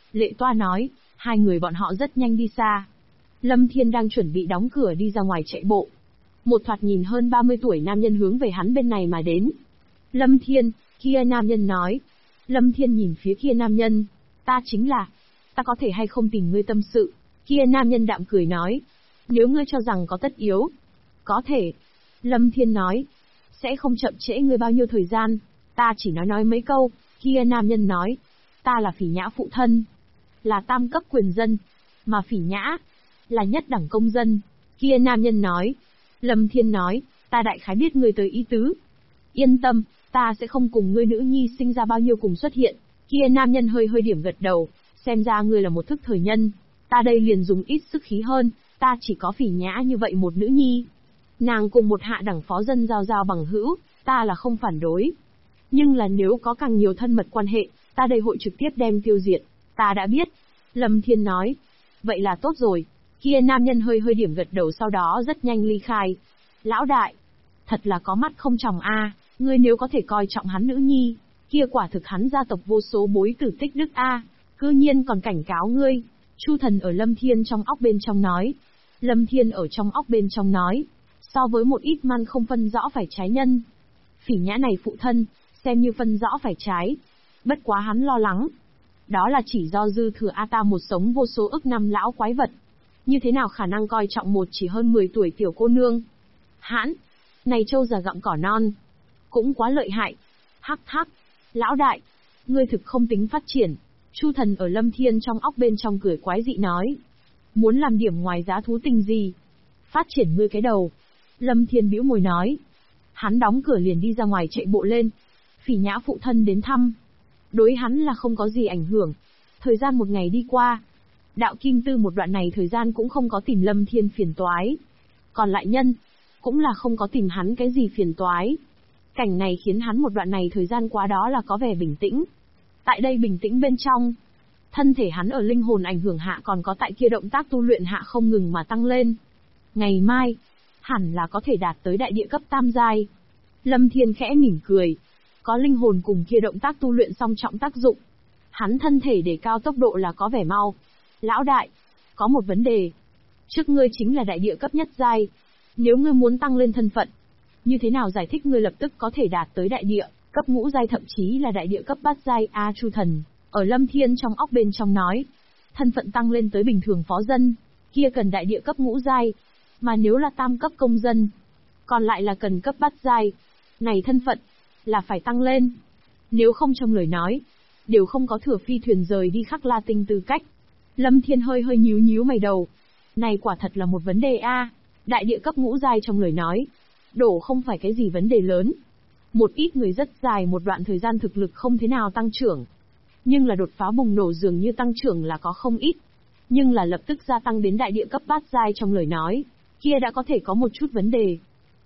Lệ Toa nói, hai người bọn họ rất nhanh đi xa. Lâm Thiên đang chuẩn bị đóng cửa đi ra ngoài chạy bộ. Một thoạt nhìn hơn 30 tuổi nam nhân hướng về hắn bên này mà đến. Lâm Thiên, kia nam nhân nói. Lâm Thiên nhìn phía kia nam nhân. Ta chính là, ta có thể hay không tìm ngươi tâm sự? Kia nam nhân đạm cười nói. Nếu ngươi cho rằng có tất yếu. Có thể. Lâm Thiên nói. Sẽ không chậm trễ ngươi bao nhiêu thời gian. Ta chỉ nói mấy câu. Kia nam nhân nói. Ta là Phỉ Nhã phụ thân. Là tam cấp quyền dân. Mà Phỉ Nhã là nhất đẳng công dân. Kia nam nhân nói. Lâm Thiên nói. Ta đại khái biết ngươi tới ý tứ. Yên tâm, ta sẽ không cùng ngươi nữ nhi sinh ra bao nhiêu cùng xuất hiện. Kia nam nhân hơi điểm gật đầu. Xem ra ngươi là một thức thời nhân. Ta đây liền dùng ít sức khí hơn. Ta chỉ có Phỉ Nhã như vậy một nữ nhi. Nàng cùng một hạ đẳng phó dân giao bằng hữu, ta là không phản đối. Nhưng là nếu có càng nhiều thân mật quan hệ, ta đây hội trực tiếp đem tiêu diệt. Ta đã biết. Lâm Thiên nói. Vậy là tốt rồi. Kia nam nhân hơi điểm gật đầu, sau đó rất nhanh ly khai. Lão đại, thật là có mắt không tròng a, ngươi nếu có thể coi trọng hắn nữ nhi, kia quả thực hắn gia tộc vô số bối tử tích đức a, cư nhiên còn cảnh cáo ngươi. Chu Thần ở Lâm Thiên trong óc bên trong nói. Lâm Thiên ở trong óc bên trong nói. So với một ít man không phân rõ phải trái nhân. Phỉ Nhã này phụ thân, xem như phân rõ phải trái. Bất quá hắn lo lắng. Đó là chỉ do dư thừa A-ta một sống vô số ức năm lão quái vật. Như thế nào khả năng coi trọng một chỉ hơn 10 tuổi tiểu cô nương? Hãn, này trâu già gặm cỏ non. Cũng quá lợi hại. Hắc hắc, lão đại, ngươi thực không tính phát triển. Chu Thần ở Lâm Thiên trong óc bên trong cười quái dị nói. Muốn làm điểm ngoài giá thú tình gì? Phát triển ngươi cái đầu. Lâm Thiên bĩu môi nói. Hắn đóng cửa liền đi ra ngoài chạy bộ lên. Phỉ Nhã phụ thân đến thăm. Đối hắn là không có gì ảnh hưởng. Thời gian một ngày đi qua. Đạo Kim Tư một đoạn này thời gian cũng không có tìm Lâm Thiên phiền toái. Còn lại nhân, cũng là không có tìm hắn cái gì phiền toái. Cảnh này khiến hắn một đoạn này thời gian quá đó là có vẻ bình tĩnh. Tại đây bình tĩnh bên trong, thân thể hắn ở linh hồn ảnh hưởng hạ còn có tại kia động tác tu luyện hạ không ngừng mà tăng lên. Ngày mai, hẳn là có thể đạt tới đại địa cấp tam giai. Lâm Thiên khẽ mỉm cười. Có linh hồn cùng kia động tác tu luyện song trọng tác dụng. Hắn thân thể để cao tốc độ là có vẻ mau. Lão đại, có một vấn đề. Trước ngươi chính là đại địa cấp nhất giai. Nếu ngươi muốn tăng lên thân phận, như thế nào giải thích ngươi lập tức có thể đạt tới đại địa cấp ngũ giai, thậm chí là đại địa cấp bát giai? A Chu Thần ở Lâm Thiên trong óc bên trong nói. Thân phận tăng lên tới bình thường phó dân, kia cần đại địa cấp ngũ giai. Mà nếu là tam cấp công dân, còn lại là cần cấp bát giai. Này thân phận là phải tăng lên. Nếu không trong lời nói, đều không có thừa phi thuyền rời đi Khắc La Tinh tư cách. Lâm Thiên hơi nhíu mày đầu. Này quả thật là một vấn đề a. Đại địa cấp ngũ giai trong lời nói, đổ không phải cái gì vấn đề lớn. Một ít người rất dài một đoạn thời gian thực lực không thế nào tăng trưởng. Nhưng là đột phá bùng nổ dường như tăng trưởng là có không ít. Nhưng là lập tức gia tăng đến đại địa cấp bát giai trong lời nói, kia đã có thể có một chút vấn đề.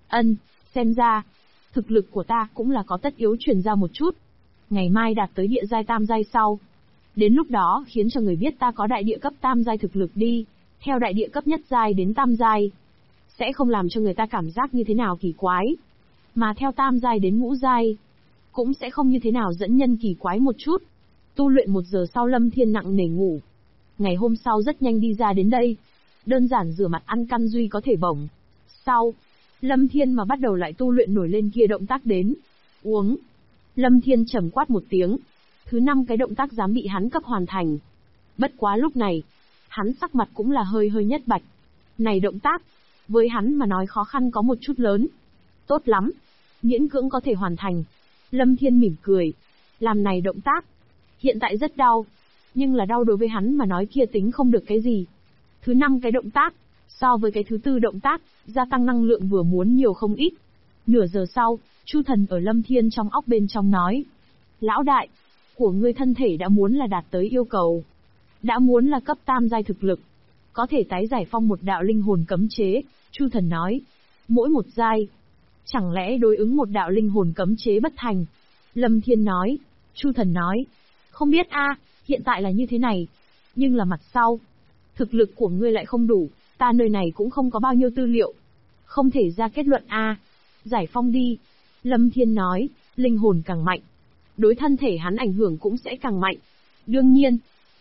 Xem ra, thực lực của ta cũng là có tất yếu truyền ra một chút. Ngày mai đạt tới địa giai tam giai sau. Đến lúc đó khiến cho người biết ta có đại địa cấp tam giai thực lực đi, theo đại địa cấp nhất giai đến tam giai. Sẽ không làm cho người ta cảm giác như thế nào kỳ quái. Mà theo tam giai đến ngũ giai, cũng sẽ không như thế nào dẫn nhân kỳ quái một chút. Tu luyện 1 giờ sau Lâm Thiên nặng nề ngủ. Ngày hôm sau rất nhanh đi ra đến đây. Đơn giản rửa mặt ăn căn duy có thể bổng. Sau, Lâm Thiên mà bắt đầu lại tu luyện nổi lên kia động tác đến. Uống. Lâm Thiên trầm quát một tiếng. Thứ 5 cái động tác dám bị hắn cấp hoàn thành. Bất quá lúc này, hắn sắc mặt cũng là hơi nhất bạch. Này động tác, với hắn mà nói khó khăn có một chút lớn. Tốt lắm, miễn cưỡng có thể hoàn thành. Lâm Thiên mỉm cười. Làm này động tác, hiện tại rất đau. Nhưng là đau đối với hắn mà nói kia tính không được cái gì. Thứ 5 cái động tác, so với cái thứ 4 động tác, gia tăng năng lượng vừa muốn nhiều không ít. Nửa giờ sau, Chu Thần ở Lâm Thiên trong óc bên trong nói. Lão đại, của ngươi thân thể đã muốn là đạt tới yêu cầu. Đã muốn là cấp tam giai thực lực. Có thể tái giải phong một đạo linh hồn cấm chế, Chu Thần nói. Mỗi một giai. Chẳng lẽ đối ứng một đạo linh hồn cấm chế bất thành? Lâm Thiên nói. Chu Thần nói. Không biết a, hiện tại là như thế này. Nhưng là mặt sau, thực lực của ngươi lại không đủ, ta nơi này cũng không có bao nhiêu tư liệu. Không thể ra kết luận a. Giải phong đi. Lâm Thiên nói, linh hồn càng mạnh, đối thân thể hắn ảnh hưởng cũng sẽ càng mạnh. Đương nhiên,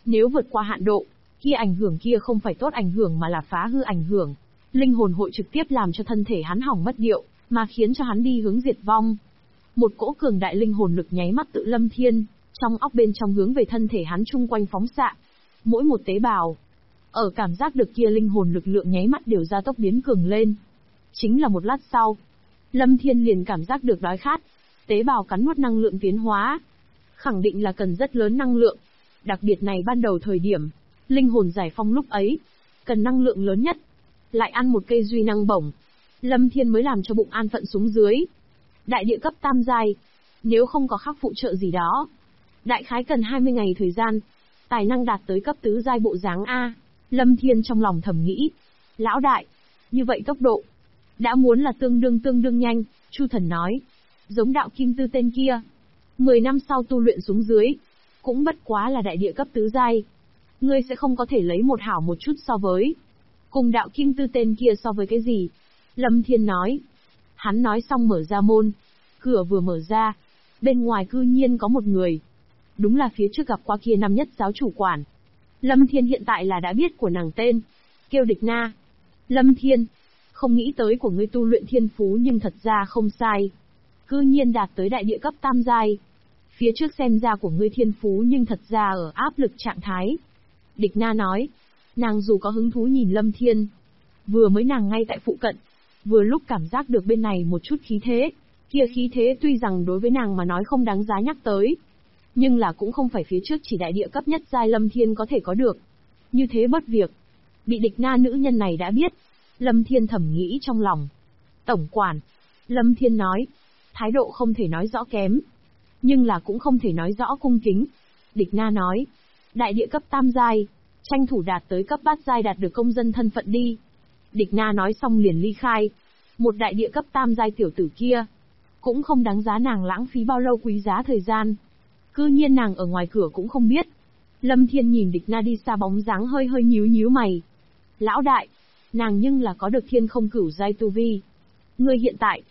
Nếu vượt qua hạn độ, kia ảnh hưởng kia không phải tốt ảnh hưởng mà là phá hư ảnh hưởng. Linh hồn hội trực tiếp làm cho thân thể hắn hỏng mất điệu, mà khiến cho hắn đi hướng diệt vong. Một cỗ cường đại linh hồn lực nháy mắt tự Lâm Thiên, trong óc bên trong hướng về thân thể hắn chung quanh phóng xạ. Mỗi một tế bào, ở cảm giác được kia linh hồn lực lượng nháy mắt đều gia tốc biến cường lên. Chính là một lát sau, Lâm Thiên liền cảm giác được đói khát, tế bào cắn nuốt năng lượng tiến hóa. Khẳng định là cần rất lớn năng lượng. Đặc biệt này ban đầu thời điểm, linh hồn giải phong lúc ấy, cần năng lượng lớn nhất. Lại ăn một cây duy năng bổng, Lâm Thiên mới làm cho bụng an phận xuống dưới. Đại địa cấp tam giai, nếu không có khác phụ trợ gì đó, đại khái cần 20 ngày thời gian, tài năng đạt tới cấp tứ giai bộ dáng A. Lâm Thiên trong lòng thầm nghĩ, lão đại, như vậy tốc độ, đã muốn là tương đương nhanh. Chu Thần nói, giống đạo kim tư tên kia, 10 năm sau tu luyện xuống dưới, cũng bất quá là đại địa cấp tứ giai. Ngươi sẽ không có thể lấy một hảo một chút so với. Cùng đạo kim tư tên kia so với cái gì? Lâm Thiên nói. Hắn nói xong mở ra môn. Cửa vừa mở ra, bên ngoài cư nhiên có một người. Đúng là phía trước gặp qua kia năm nhất giáo chủ quản. Lâm Thiên hiện tại là đã biết của nàng tên. Kêu Địch Na. Lâm Thiên, không nghĩ tới của ngươi tu luyện thiên phú nhưng thật ra không sai. Cư nhiên đạt tới đại địa cấp tam giai. Phía trước xem ra của ngươi thiên phú nhưng thật ra ở áp lực trạng thái. Địch Na nói. Nàng dù có hứng thú nhìn Lâm Thiên, vừa mới nàng ngay tại phụ cận, vừa lúc cảm giác được bên này một chút khí thế. Kia khí thế tuy rằng đối với nàng mà nói không đáng giá nhắc tới, nhưng là cũng không phải phía trước chỉ đại địa cấp nhất giai Lâm Thiên có thể có được. Như thế bất việc. Bị Địch Na nữ nhân này đã biết. Lâm Thiên thầm nghĩ trong lòng. Tổng quản. Lâm Thiên nói. Thái độ không thể nói rõ kém, nhưng là cũng không thể nói rõ cung kính. Địch Na nói. Đại địa cấp tam giai, tranh thủ đạt tới cấp bát giai đạt được công dân thân phận đi. Địch Na nói xong liền ly khai. Một đại địa cấp tam giai tiểu tử kia, cũng không đáng giá nàng lãng phí bao lâu quý giá thời gian. Cư nhiên nàng ở ngoài cửa cũng không biết. Lâm Thiên nhìn Địch Na đi xa bóng dáng hơi nhíu mày. Lão đại, nàng nhưng là có được thiên không cửu giai tu vi. Ngươi hiện tại,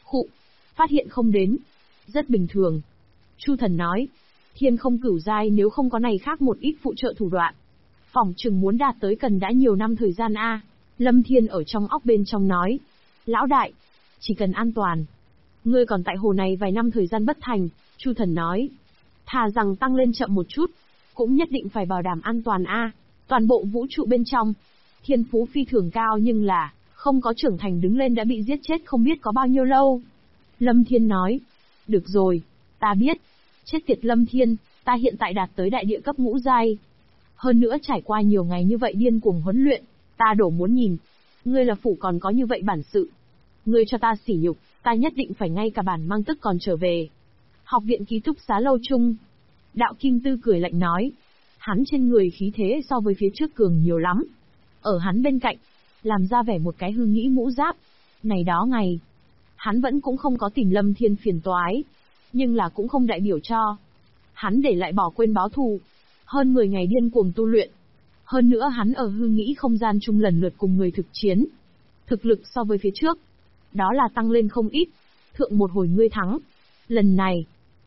phát hiện không đến. Rất bình thường. Chu Thần nói, thiên không cửu giai nếu không có này khác một ít phụ trợ thủ đoạn, phỏng chừng muốn đạt tới cần đã nhiều năm thời gian a. Lâm Thiên ở trong óc bên trong nói, lão đại, chỉ cần an toàn. Ngươi còn tại hồ này vài năm thời gian bất thành. Chu Thần nói, thà rằng tăng lên chậm một chút, cũng nhất định phải bảo đảm an toàn a. Toàn bộ vũ trụ bên trong, thiên phú phi thường cao nhưng là, không có trưởng thành đứng lên đã bị giết chết không biết có bao nhiêu lâu. Lâm Thiên nói, được rồi, ta biết. Chết tiệt Lâm Thiên, ta hiện tại đạt tới đại địa cấp ngũ giai. Hơn nữa trải qua nhiều ngày như vậy điên cuồng huấn luyện, ta đổ muốn nhìn. Ngươi là phủ còn có như vậy bản sự. Ngươi cho ta sỉ nhục, ta nhất định phải ngay cả bản mang tức còn trở về. Học viện ký túc xá lâu chung. Đạo Kim Tư cười lạnh nói. Hắn trên người khí thế so với phía trước cường nhiều lắm. Ở hắn bên cạnh, làm ra vẻ một cái hư nghĩ mũ giáp. Này đó ngày, hắn vẫn cũng không có tìm Lâm Thiên phiền toái. Nhưng là cũng không đại biểu cho hắn để lại bỏ quên báo thù. Hơn 10 ngày điên cuồng tu luyện. Hơn nữa hắn ở hư nghĩ không gian chung lần lượt cùng người thực chiến. Thực lực so với phía trước, đó là tăng lên không ít. Thượng một hồi ngươi thắng. Lần này,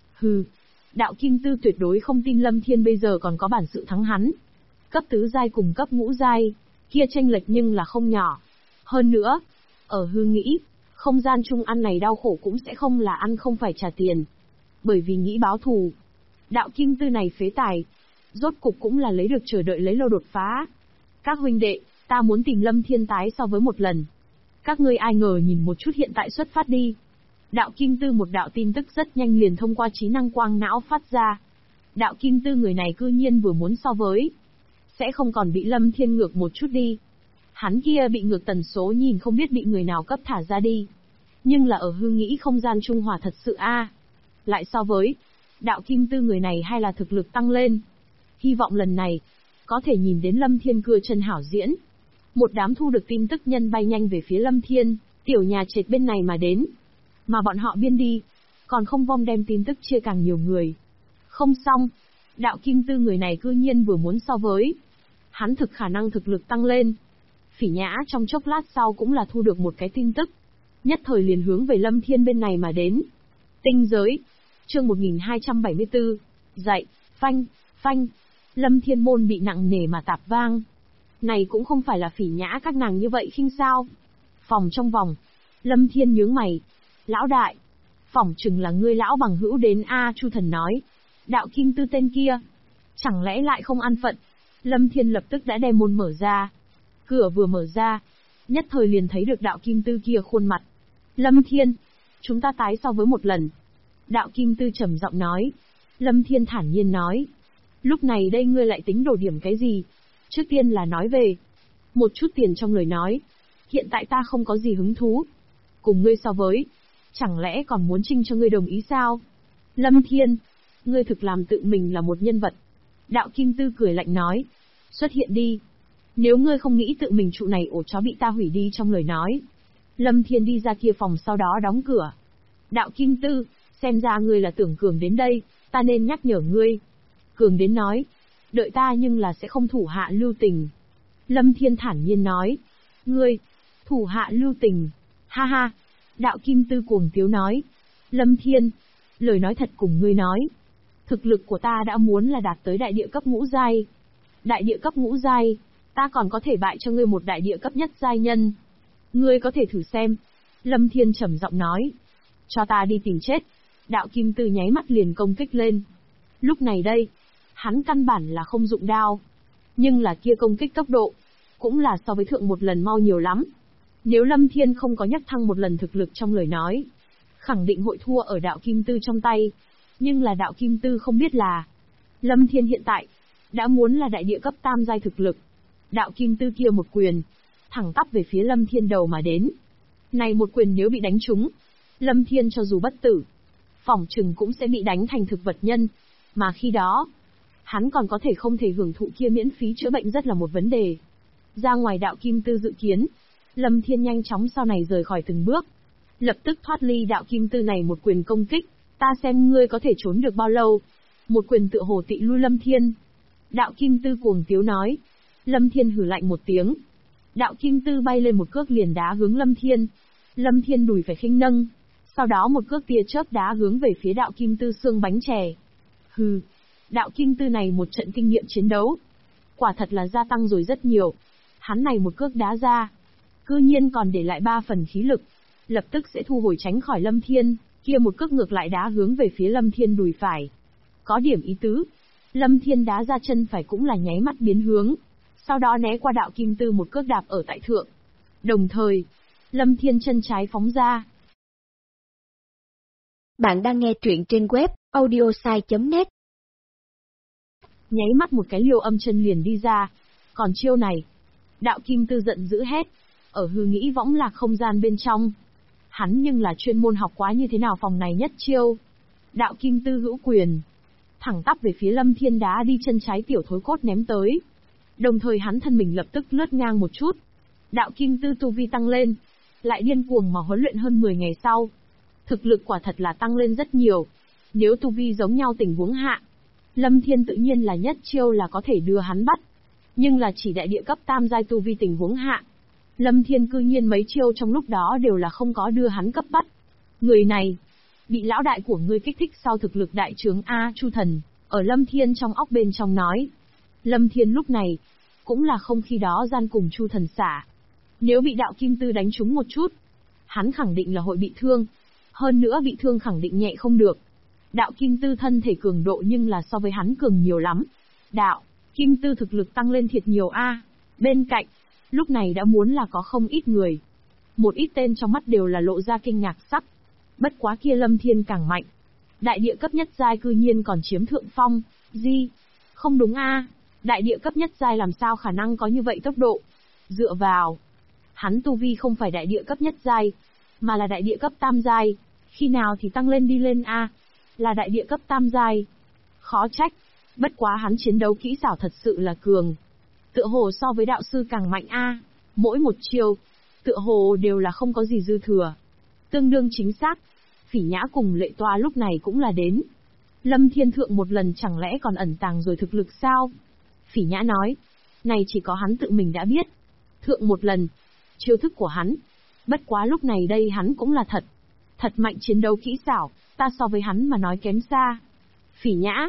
Đạo Kim Tư tuyệt đối không tin Lâm Thiên bây giờ còn có bản sự thắng hắn. Cấp tứ giai cùng cấp ngũ giai, kia chênh lệch nhưng là không nhỏ. Hơn nữa, ở hư nghĩ, không gian chung ăn này đau khổ cũng sẽ không là ăn không phải trả tiền. Bởi vì nghĩ báo thù. Đạo Kim Tư này phế tài, rốt cục cũng là lấy được chờ đợi lấy lâu đột phá. Các huynh đệ, ta muốn tìm Lâm Thiên tái so với một lần. Các ngươi ai ngờ nhìn một chút hiện tại xuất phát đi. Đạo Kim Tư một đạo tin tức rất nhanh liền thông qua trí năng quang não phát ra. Đạo Kim Tư người này cư nhiên vừa muốn so với, sẽ không còn bị Lâm Thiên ngược một chút đi. Hắn kia bị ngược tần số nhìn không biết bị người nào cấp thả ra đi. Nhưng là ở hư nghĩ không gian trung hòa thật sự a. Lại so với, Đạo Kim Tư người này hay là thực lực tăng lên. Hy vọng lần này, có thể nhìn đến Lâm Thiên cưa chân hảo diễn. Một đám thu được tin tức nhân bay nhanh về phía Lâm Thiên, tiểu nhà trệt bên này mà đến. Mà bọn họ biên đi, còn không vong đem tin tức chia càng nhiều người. Không xong, Đạo Kim Tư người này cư nhiên vừa muốn so với. Hắn thực khả năng thực lực tăng lên. Phỉ Nhã trong chốc lát sau cũng là thu được một cái tin tức. Nhất thời liền hướng về Lâm Thiên bên này mà đến. Tinh giới. Chương 1274. Dậy, phanh. Lâm Thiên môn bị nặng nề mà tạp vang. Này cũng không phải là Phỉ Nhã các nàng như vậy khinh sao. Phòng trong vòng. Lâm Thiên nhướng mày. Lão đại. Phỏng chừng là ngươi lão bằng hữu đến a. Chu Thần nói. Đạo Kim Tư tên kia. Chẳng lẽ lại không an phận. Lâm Thiên lập tức đã đem môn mở ra. Cửa vừa mở ra. Nhất thời liền thấy được đạo Kim Tư kia khuôn mặt. Lâm Thiên. Chúng ta tái so với một lần. Đạo Kim Tư trầm giọng nói. Lâm Thiên thản nhiên nói. Lúc này đây ngươi lại tính đổ điểm cái gì? Trước tiên là nói về một chút tiền trong lời nói. Hiện tại ta không có gì hứng thú. Cùng ngươi so với. Chẳng lẽ còn muốn trinh cho ngươi đồng ý sao? Lâm Thiên. Ngươi thực làm tự mình là một nhân vật. Đạo Kim Tư cười lạnh nói. Xuất hiện đi. Nếu ngươi không nghĩ tự mình trụ này ổ chó bị ta hủy đi trong lời nói. Lâm Thiên đi ra kia phòng sau đó đóng cửa. Đạo Kim Tư, xem ra ngươi là tưởng Cường đến đây, ta nên nhắc nhở ngươi. Cường đến nói. Đợi ta nhưng là sẽ không thủ hạ lưu tình. Lâm Thiên thản nhiên nói. Ngươi, thủ hạ lưu tình. Ha ha. Đạo Kim Tư cuồng tiếu nói. Lâm Thiên, lời nói thật cùng ngươi nói. Thực lực của ta đã muốn là đạt tới đại địa cấp ngũ giai. Đại địa cấp ngũ giai, ta còn có thể bại cho ngươi một đại địa cấp nhất giai nhân. Ngươi có thể thử xem. Lâm Thiên trầm giọng nói. Cho ta đi tìm chết. Đạo Kim Tư nháy mắt liền công kích lên. Lúc này đây, hắn căn bản là không dụng đao. Nhưng là kia công kích tốc độ, cũng là so với thượng một lần mau nhiều lắm. Nếu Lâm Thiên không có nhắc thăng một lần thực lực trong lời nói, khẳng định hội thua ở đạo Kim Tư trong tay. Nhưng là đạo Kim Tư không biết là, Lâm Thiên hiện tại, đã muốn là đại địa cấp tam giai thực lực. Đạo Kim Tư kia một quyền, thẳng tắp về phía Lâm Thiên đầu mà đến. Này một quyền nếu bị đánh trúng, Lâm Thiên cho dù bất tử, phỏng chừng cũng sẽ bị đánh thành thực vật nhân. Mà khi đó, hắn còn có thể không thể hưởng thụ kia miễn phí chữa bệnh rất là một vấn đề. Ra ngoài đạo Kim Tư dự kiến, Lâm Thiên nhanh chóng sau này rời khỏi từng bước. Lập tức thoát ly đạo Kim Tư này một quyền công kích, ta xem ngươi có thể trốn được bao lâu. Một quyền tựa hồ tị lui Lâm Thiên. Đạo Kim Tư cuồng tiếu nói. Lâm Thiên hử lạnh một tiếng. Đạo Kim Tư bay lên một cước liền đá hướng Lâm Thiên. Lâm Thiên đùi phải khinh nâng. Sau đó một cước tia chớp đá hướng về phía đạo Kim Tư xương bánh chè. Hừ. Đạo Kim Tư này một trận kinh nghiệm chiến đấu. Quả thật là gia tăng rồi rất nhiều. Hắn này một cước đá ra. Cư nhiên còn để lại 3 phần khí lực. Lập tức sẽ thu hồi tránh khỏi Lâm Thiên. Kia một cước ngược lại đá hướng về phía Lâm Thiên đùi phải. Có điểm ý tứ. Lâm Thiên đá ra chân phải cũng là nháy mắt biến hướng. Sau đó né qua đạo Kim Tư một cước đạp ở tại thượng. Đồng thời, Lâm Thiên chân trái phóng ra. Bạn đang nghe truyện trên web audiosai.net. Nháy mắt một cái liều âm chân liền đi ra. Còn chiêu này, đạo Kim Tư giận dữ hét. Ở hư nghĩ võng lạc không gian bên trong. Hắn nhưng là chuyên môn học quá như thế nào phòng này nhất chiêu. Đạo Kim Tư hữu quyền. Thẳng tắp về phía Lâm Thiên đá đi chân trái tiểu thối cốt ném tới. Đồng thời hắn thân mình lập tức lướt ngang một chút. Đạo Kim Tư tu vi tăng lên. Lại điên cuồng mà huấn luyện hơn 10 ngày sau. Thực lực quả thật là tăng lên rất nhiều. Nếu tu vi giống nhau tình huống hạ, Lâm Thiên tự nhiên là nhất chiêu là có thể đưa hắn bắt. Nhưng là chỉ đại địa cấp tam giai tu vi tình huống hạ. Lâm Thiên cư nhiên mấy chiêu trong lúc đó đều là không có đưa hắn cấp bắt. Người này, bị lão đại của ngươi kích thích sau thực lực đại trướng A. Chu Thần, ở Lâm Thiên trong óc bên trong nói. Lâm Thiên lúc này, cũng là không khi đó gian cùng Chu Thần xả. Nếu bị đạo Kim Tư đánh trúng một chút, hắn khẳng định là hội bị thương. Hơn nữa bị thương khẳng định nhẹ không được. Đạo Kim Tư thân thể cường độ nhưng là so với hắn cường nhiều lắm. Đạo Kim Tư thực lực tăng lên thiệt nhiều A. Bên cạnh, lúc này đã muốn là có không ít người. Một ít tên trong mắt đều là lộ ra kinh ngạc sắc. Bất quá kia Lâm Thiên càng mạnh. Đại địa cấp nhất giai cư nhiên còn chiếm thượng phong. Gì? Không đúng A. Đại địa cấp nhất giai làm sao khả năng có như vậy tốc độ? Dựa vào, hắn tu vi không phải đại địa cấp nhất giai, mà là đại địa cấp tam giai. Khi nào thì tăng lên đi lên A? Là đại địa cấp tam giai. Khó trách. Bất quá hắn chiến đấu kỹ xảo thật sự là cường. Tựa hồ so với đạo sư càng mạnh A. Mỗi một chiêu, tựa hồ đều là không có gì dư thừa. Tương đương chính xác. Phỉ Nhã cùng Lệ Toa lúc này cũng là đến. Lâm Thiên Thượng một lần chẳng lẽ còn ẩn tàng rồi thực lực sao? Phỉ Nhã nói. Này chỉ có hắn tự mình đã biết. Thượng một lần, chiêu thức của hắn. Bất quá lúc này đây hắn cũng là thật. Thật mạnh chiến đấu kỹ xảo, ta so với hắn mà nói kém xa. Phỉ Nhã,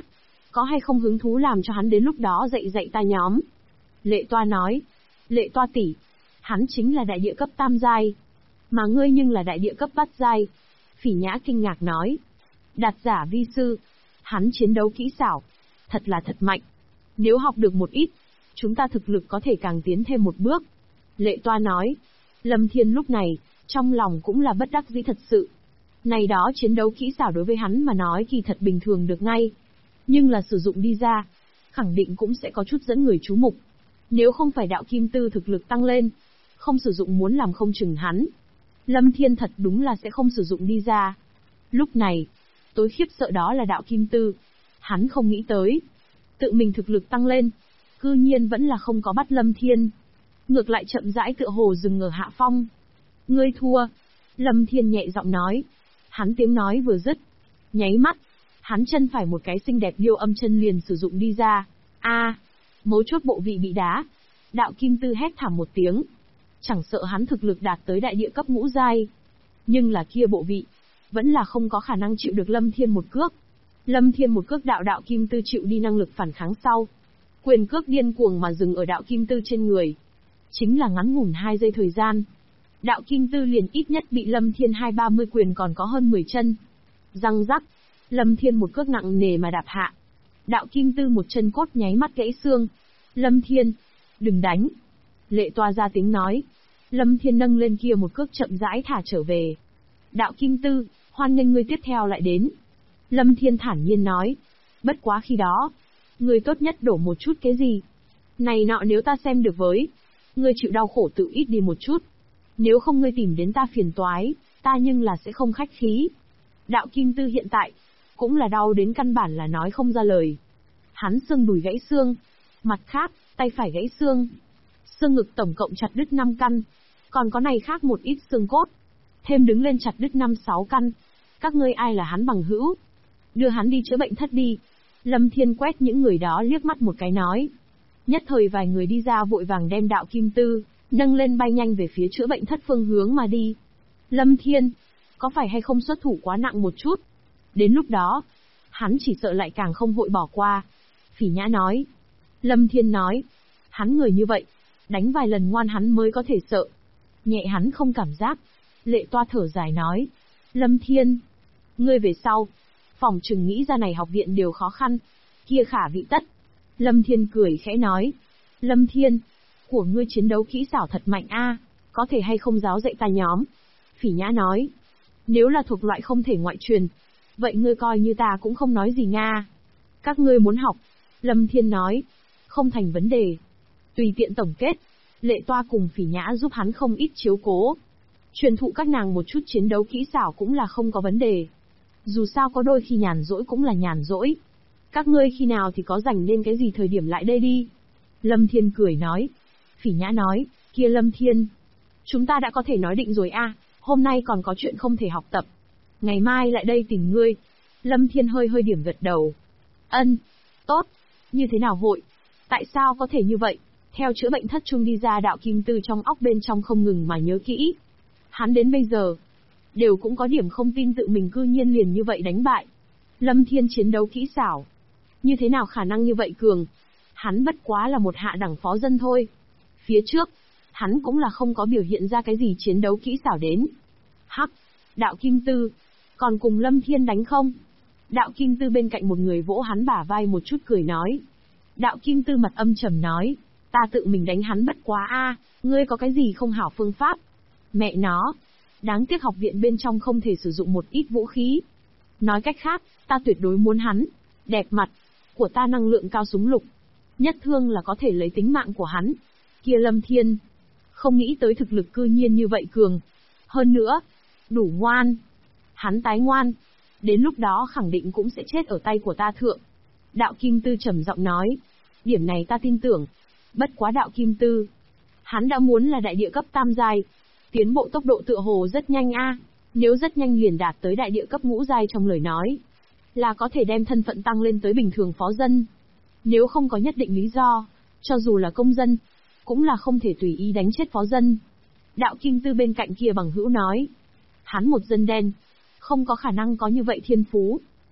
Có hay không hứng thú làm cho hắn đến lúc đó dạy ta nhóm? Lệ Toa nói. Lệ Toa tỷ, hắn chính là đại địa cấp tam giai. Mà ngươi nhưng là đại địa cấp bát giai. Phỉ Nhã kinh ngạc nói. Đạt giả vi sư. Hắn chiến đấu kỹ xảo. Thật là thật mạnh. Nếu học được một ít, chúng ta thực lực có thể càng tiến thêm một bước. Lệ Toa nói. Lâm Thiên lúc này, trong lòng cũng là bất đắc dĩ thật sự. Này đó chiến đấu kỹ xảo đối với hắn mà nói kỳ thật bình thường được ngay. Nhưng là sử dụng đi ra, khẳng định cũng sẽ có chút dẫn người chú mục. Nếu không phải đạo kim tư thực lực tăng lên, không sử dụng muốn làm không chừng hắn. Lâm Thiên thật đúng là sẽ không sử dụng đi ra. Lúc này, tối khiếp sợ đó là đạo kim tư. Hắn không nghĩ tới. Tự mình thực lực tăng lên, cư nhiên vẫn là không có bắt Lâm Thiên. Ngược lại chậm rãi tựa hồ dừng ở hạ phong. Ngươi thua. Lâm Thiên nhẹ giọng nói. Hắn tiếng nói vừa dứt. Nháy mắt, hắn chân phải một cái xinh đẹp điêu âm chân liền sử dụng đi ra. Mấu chốt bộ vị bị đá. Đạo kim tư hét thảm một tiếng. Chẳng sợ hắn thực lực đạt tới đại địa cấp ngũ giai. Nhưng là kia bộ vị, vẫn là không có khả năng chịu được Lâm Thiên một cước. Lâm Thiên một cước đạo kim tư chịu đi năng lực phản kháng sau. Quyền cước điên cuồng mà dừng ở đạo kim tư trên người. Chính là ngắn ngủn 2 giây thời gian. Đạo kim tư liền ít nhất bị Lâm Thiên 20-30 quyền còn có hơn 10 chân. Răng rắc, Lâm Thiên một cước nặng nề mà đạp hạ. Đạo kim tư một chân cốt nháy mắt gãy xương. Lâm Thiên, đừng đánh. Lệ Toa ra tiếng nói. Lâm Thiên nâng lên kia một cước chậm rãi thả trở về. Đạo kim tư, hoan nghênh ngươi tiếp theo lại đến. Lâm Thiên thản nhiên nói. Bất quá khi đó, ngươi tốt nhất đổ một chút cái gì. Này nọ nếu ta xem được với, ngươi chịu đau khổ tự ít đi một chút. Nếu không ngươi tìm đến ta phiền toái, ta nhưng là sẽ không khách khí. Đạo kim tư hiện tại, cũng là đau đến căn bản là nói không ra lời. Hắn xương đùi gãy xương, mặt khác, tay phải gãy xương. Xương ngực tổng cộng chặt đứt 5 căn, còn có này khác một ít xương cốt. Thêm đứng lên chặt đứt 5-6 căn. Các ngươi ai là hắn bằng hữu? Đưa hắn đi chữa bệnh thất đi. Lâm Thiên quét những người đó liếc mắt một cái nói. Nhất thời vài người đi ra vội vàng đem đạo kim tư, nâng lên bay nhanh về phía chữa bệnh thất phương hướng mà đi. Lâm Thiên, có phải hay không xuất thủ quá nặng một chút? Đến lúc đó, hắn chỉ sợ lại càng không vội bỏ qua. Phỉ Nhã nói. Lâm Thiên nói. Hắn người như vậy, đánh vài lần ngoan hắn mới có thể sợ. Nhẹ hắn không cảm giác. Lệ Toa thở dài nói. Lâm Thiên, ngươi về sau, phòng chừng nghĩ ra này học viện đều khó khăn. Kia khả vị tất. Lâm Thiên cười khẽ nói. Lâm Thiên, của ngươi chiến đấu kỹ xảo thật mạnh có thể hay không giáo dạy ta nhóm? Phỉ Nhã nói. Nếu là thuộc loại không thể ngoại truyền, vậy ngươi coi như ta cũng không nói gì nga. Các ngươi muốn học? Lâm Thiên nói. Không thành vấn đề. Tùy tiện tổng kết, Lệ Toa cùng Phỉ Nhã giúp hắn không ít chiếu cố. Truyền thụ các nàng một chút chiến đấu kỹ xảo cũng là không có vấn đề. Dù sao có đôi khi nhàn rỗi cũng là nhàn rỗi. Các ngươi khi nào thì có rảnh nên cái gì thời điểm lại đây đi. Lâm Thiên cười nói. Phỉ Nhã nói, kia Lâm Thiên, chúng ta đã có thể nói định rồi hôm nay còn có chuyện không thể học tập. Ngày mai lại đây tìm ngươi. Lâm Thiên hơi điểm gật đầu. Ân, tốt, như thế nào hội? Tại sao có thể như vậy? Theo chữa bệnh thất trung đi ra đạo kim tư trong óc bên trong không ngừng mà nhớ kỹ. Hắn đến bây giờ, đều cũng có điểm không tin tự mình cư nhiên liền như vậy đánh bại. Lâm Thiên chiến đấu kỹ xảo. Như thế nào khả năng như vậy cường? Hắn bất quá là một hạ đẳng phó dân thôi. Phía trước, hắn cũng là không có biểu hiện ra cái gì chiến đấu kỹ xảo đến. Hắc, đạo kim tư, còn cùng Lâm Thiên đánh không? Đạo kim tư bên cạnh một người vỗ hắn bả vai một chút cười nói. Đạo kim tư mặt âm trầm nói, ta tự mình đánh hắn bất quá ngươi có cái gì không hảo phương pháp? Mẹ nó, đáng tiếc học viện bên trong không thể sử dụng một ít vũ khí. Nói cách khác, ta tuyệt đối muốn hắn, đẹp mặt, của ta năng lượng cao súng lục. Nhất thương là có thể lấy tính mạng của hắn. Kia Lâm Thiên, không nghĩ tới thực lực cư nhiên như vậy cường. Hơn nữa, đủ ngoan. Hắn tái ngoan, đến lúc đó khẳng định cũng sẽ chết ở tay của ta thượng. Đạo Kim Tư trầm giọng nói, điểm này ta tin tưởng. Bất quá Đạo Kim Tư, hắn đã muốn là đại địa cấp tam giai, tiến bộ tốc độ tựa hồ rất nhanh nếu rất nhanh liền đạt tới đại địa cấp ngũ giai trong lời nói, là có thể đem thân phận tăng lên tới bình thường phó dân. Nếu không có nhất định lý do, cho dù là công dân, cũng là không thể tùy ý đánh chết phó dân. Đạo Kim Tư bên cạnh kia bằng hữu nói, hắn một dân đen, không có khả năng có như vậy thiên phú.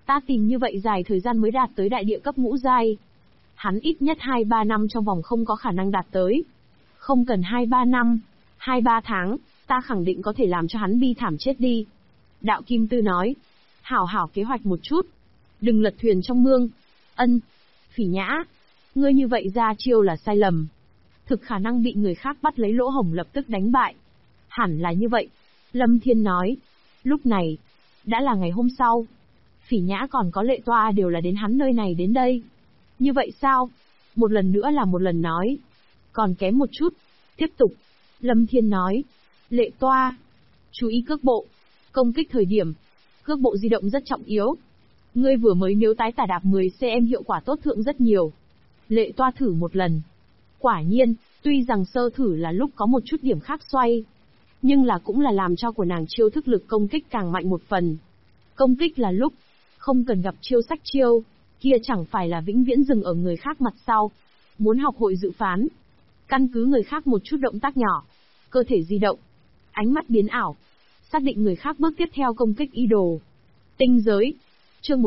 Ta tìm như vậy dài thời gian mới đạt tới đại địa cấp ngũ giai. Hắn ít nhất 2-3 năm trong vòng không có khả năng đạt tới. Không cần 2-3 năm, 2-3 tháng, ta khẳng định có thể làm cho hắn bi thảm chết đi. Đạo Kim Tư nói, hảo hảo kế hoạch một chút. Đừng lật thuyền trong mương. Ân. Phỉ Nhã, ngươi như vậy ra chiêu là sai lầm. Thực khả năng bị người khác bắt lấy lỗ hổng lập tức đánh bại. Hẳn là như vậy. Lâm Thiên nói. Lúc này, đã là ngày hôm sau. Phỉ Nhã còn có Lệ Toa đều là đến hắn nơi này đến đây. Như vậy sao? Một lần nữa là một lần nói. Còn kém một chút. Tiếp tục. Lâm Thiên nói. Lệ Toa, chú ý cước bộ. Công kích thời điểm, cước bộ di động rất trọng yếu. Ngươi vừa mới nếu tái tả đạp 10cm hiệu quả tốt thượng rất nhiều. Lệ Toa thử một lần. Quả nhiên, tuy rằng sơ thử là lúc có một chút điểm khác xoay, nhưng là cũng là làm cho của nàng chiêu thức lực công kích càng mạnh một phần. Công kích là lúc, không cần gặp chiêu sách chiêu, kia chẳng phải là vĩnh viễn dừng ở người khác mặt sau. Muốn học hội dự phán, căn cứ người khác một chút động tác nhỏ, cơ thể di động, ánh mắt biến ảo, xác định người khác bước tiếp theo công kích ý đồ. Tinh giới, chương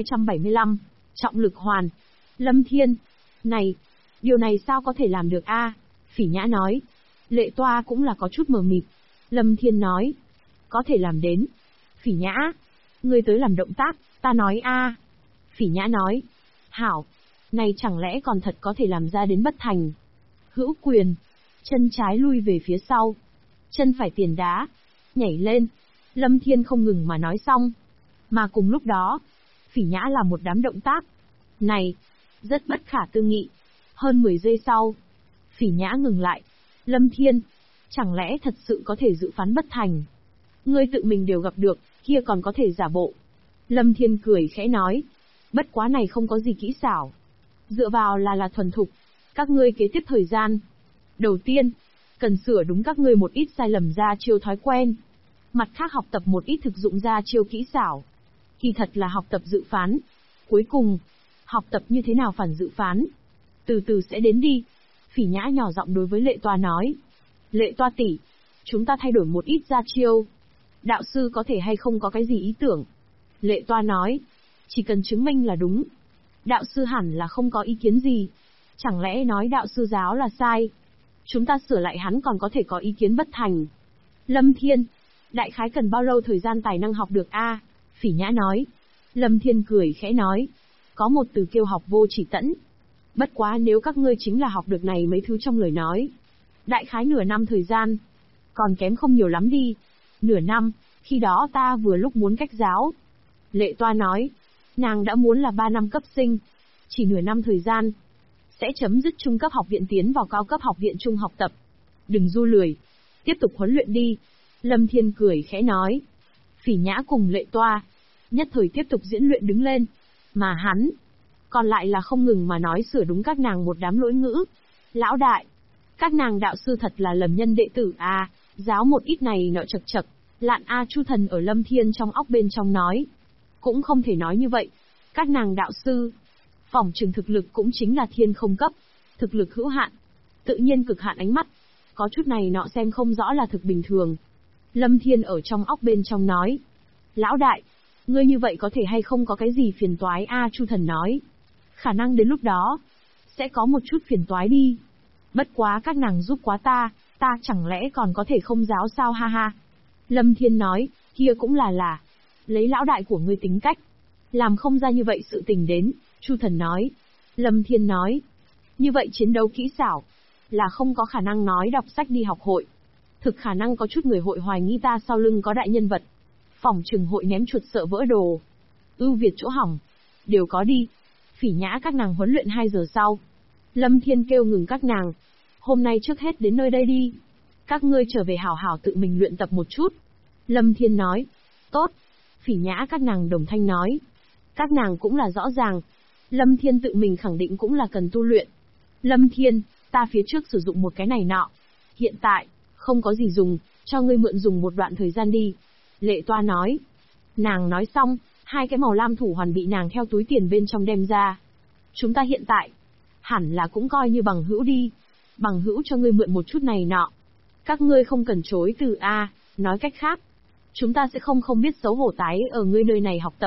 1275, trọng lực hoàn. Lâm Thiên, này, điều này sao có thể làm được a? Phỉ Nhã nói. Lệ Toa cũng là có chút mờ mịt. Lâm Thiên nói, có thể làm đến. Phỉ Nhã, ngươi tới làm động tác, ta nói a. Phỉ Nhã nói, hảo, này chẳng lẽ còn thật có thể làm ra đến bất thành. Hữu quyền, chân trái lui về phía sau, chân phải tiền đá, nhảy lên. Lâm Thiên không ngừng mà nói xong. Mà cùng lúc đó, Phỉ Nhã là một đám động tác. Này, rất bất khả tư nghị. Hơn 10 giây sau, Phỉ Nhã ngừng lại. Lâm Thiên, chẳng lẽ thật sự có thể dự phán bất thành? Ngươi tự mình đều gặp được, kia còn có thể giả bộ. Lâm Thiên cười khẽ nói, bất quá này không có gì kỹ xảo. Dựa vào là thuần thục. Các ngươi kế tiếp thời gian. Đầu tiên, cần sửa đúng các ngươi một ít sai lầm ra chiêu thói quen. Mặt khác học tập một ít thực dụng ra chiêu kỹ xảo. Kỳ thật là học tập dự phán. Cuối cùng, học tập như thế nào phản dự phán. Từ từ sẽ đến đi. Phỉ Nhã nhỏ giọng đối với Lệ Toa nói. Lệ Toa tỷ, chúng ta thay đổi một ít ra chiêu. Đạo sư có thể hay không có cái gì ý tưởng? Lệ Toa nói. Chỉ cần chứng minh là đúng. Đạo sư hẳn là không có ý kiến gì. Chẳng lẽ nói đạo sư giáo là sai? Chúng ta sửa lại hắn còn có thể có ý kiến bất thành. Lâm Thiên, đại khái cần bao lâu thời gian tài năng học được a? Phỉ Nhã nói. Lâm Thiên cười khẽ nói. Có một từ kêu học vô chỉ tẫn. Bất quá nếu các ngươi chính là học được này mấy thứ trong lời nói. Đại khái nửa năm thời gian. Còn kém không nhiều lắm đi. Nửa năm, khi đó ta vừa lúc muốn cách giáo. Lệ Toa nói. Nàng đã muốn là 3 năm cấp sinh. Chỉ nửa năm thời gian. Sẽ chấm dứt trung cấp học viện tiến vào cao cấp học viện trung học tập. Đừng du lười. Tiếp tục huấn luyện đi. Lâm Thiên cười khẽ nói. Phỉ Nhã cùng Lệ Toa nhất thời tiếp tục diễn luyện đứng lên. Mà hắn còn lại là không ngừng mà nói sửa đúng các nàng một đám lỗi ngữ. Lão đại, các nàng đạo sư thật là lầm nhân đệ tử a, giáo một ít này nọ chật chật. Lạn A Chu Thần ở Lâm Thiên trong óc bên trong nói. Cũng không thể nói như vậy. Các nàng đạo sư, phỏng chừng thực lực cũng chính là thiên không cấp. Thực lực hữu hạn. Tự nhiên cực hạn ánh mắt. Có chút này nọ xem không rõ là thực bình thường. Lâm Thiên ở trong óc bên trong nói. Lão đại, ngươi như vậy có thể hay không có cái gì phiền toái a? Chu Thần nói. Khả năng đến lúc đó, sẽ có một chút phiền toái đi. Bất quá các nàng giúp quá ta chẳng lẽ còn có thể không giáo sao ha ha. Lâm Thiên nói, kia cũng là. Lấy lão đại của ngươi tính cách. Làm không ra như vậy sự tình đến, Chu Thần nói. Lâm Thiên nói. Như vậy chiến đấu kỹ xảo, là không có khả năng nói đọc sách đi học hội. Thực khả năng có chút người hội hoài nghi ta sau lưng có đại nhân vật. Phỏng chừng hội ném chuột sợ vỡ đồ. Ưu việt chỗ hỏng. Đều có đi. Phỉ Nhã các nàng huấn luyện 2 giờ sau. Lâm Thiên kêu ngừng các nàng. Hôm nay trước hết đến nơi đây đi. Các ngươi trở về hảo hảo tự mình luyện tập một chút. Lâm Thiên nói. Tốt. Phỉ Nhã các nàng đồng thanh nói. Các nàng cũng là rõ ràng. Lâm Thiên tự mình khẳng định cũng là cần tu luyện. Lâm Thiên, ta phía trước sử dụng một cái này nọ. Hiện tại, không có gì dùng, cho ngươi mượn dùng một đoạn thời gian đi. Lệ Toa nói. Nàng nói xong, 2 cái màu lam thủ hoàn bị nàng theo túi tiền bên trong đem ra. Chúng ta hiện tại, hẳn là cũng coi như bằng hữu đi. Bằng hữu cho ngươi mượn một chút này nọ. Các ngươi không cần chối từ a, nói cách khác. Chúng ta sẽ không biết xấu hổ tái ở ngươi nơi này học tập.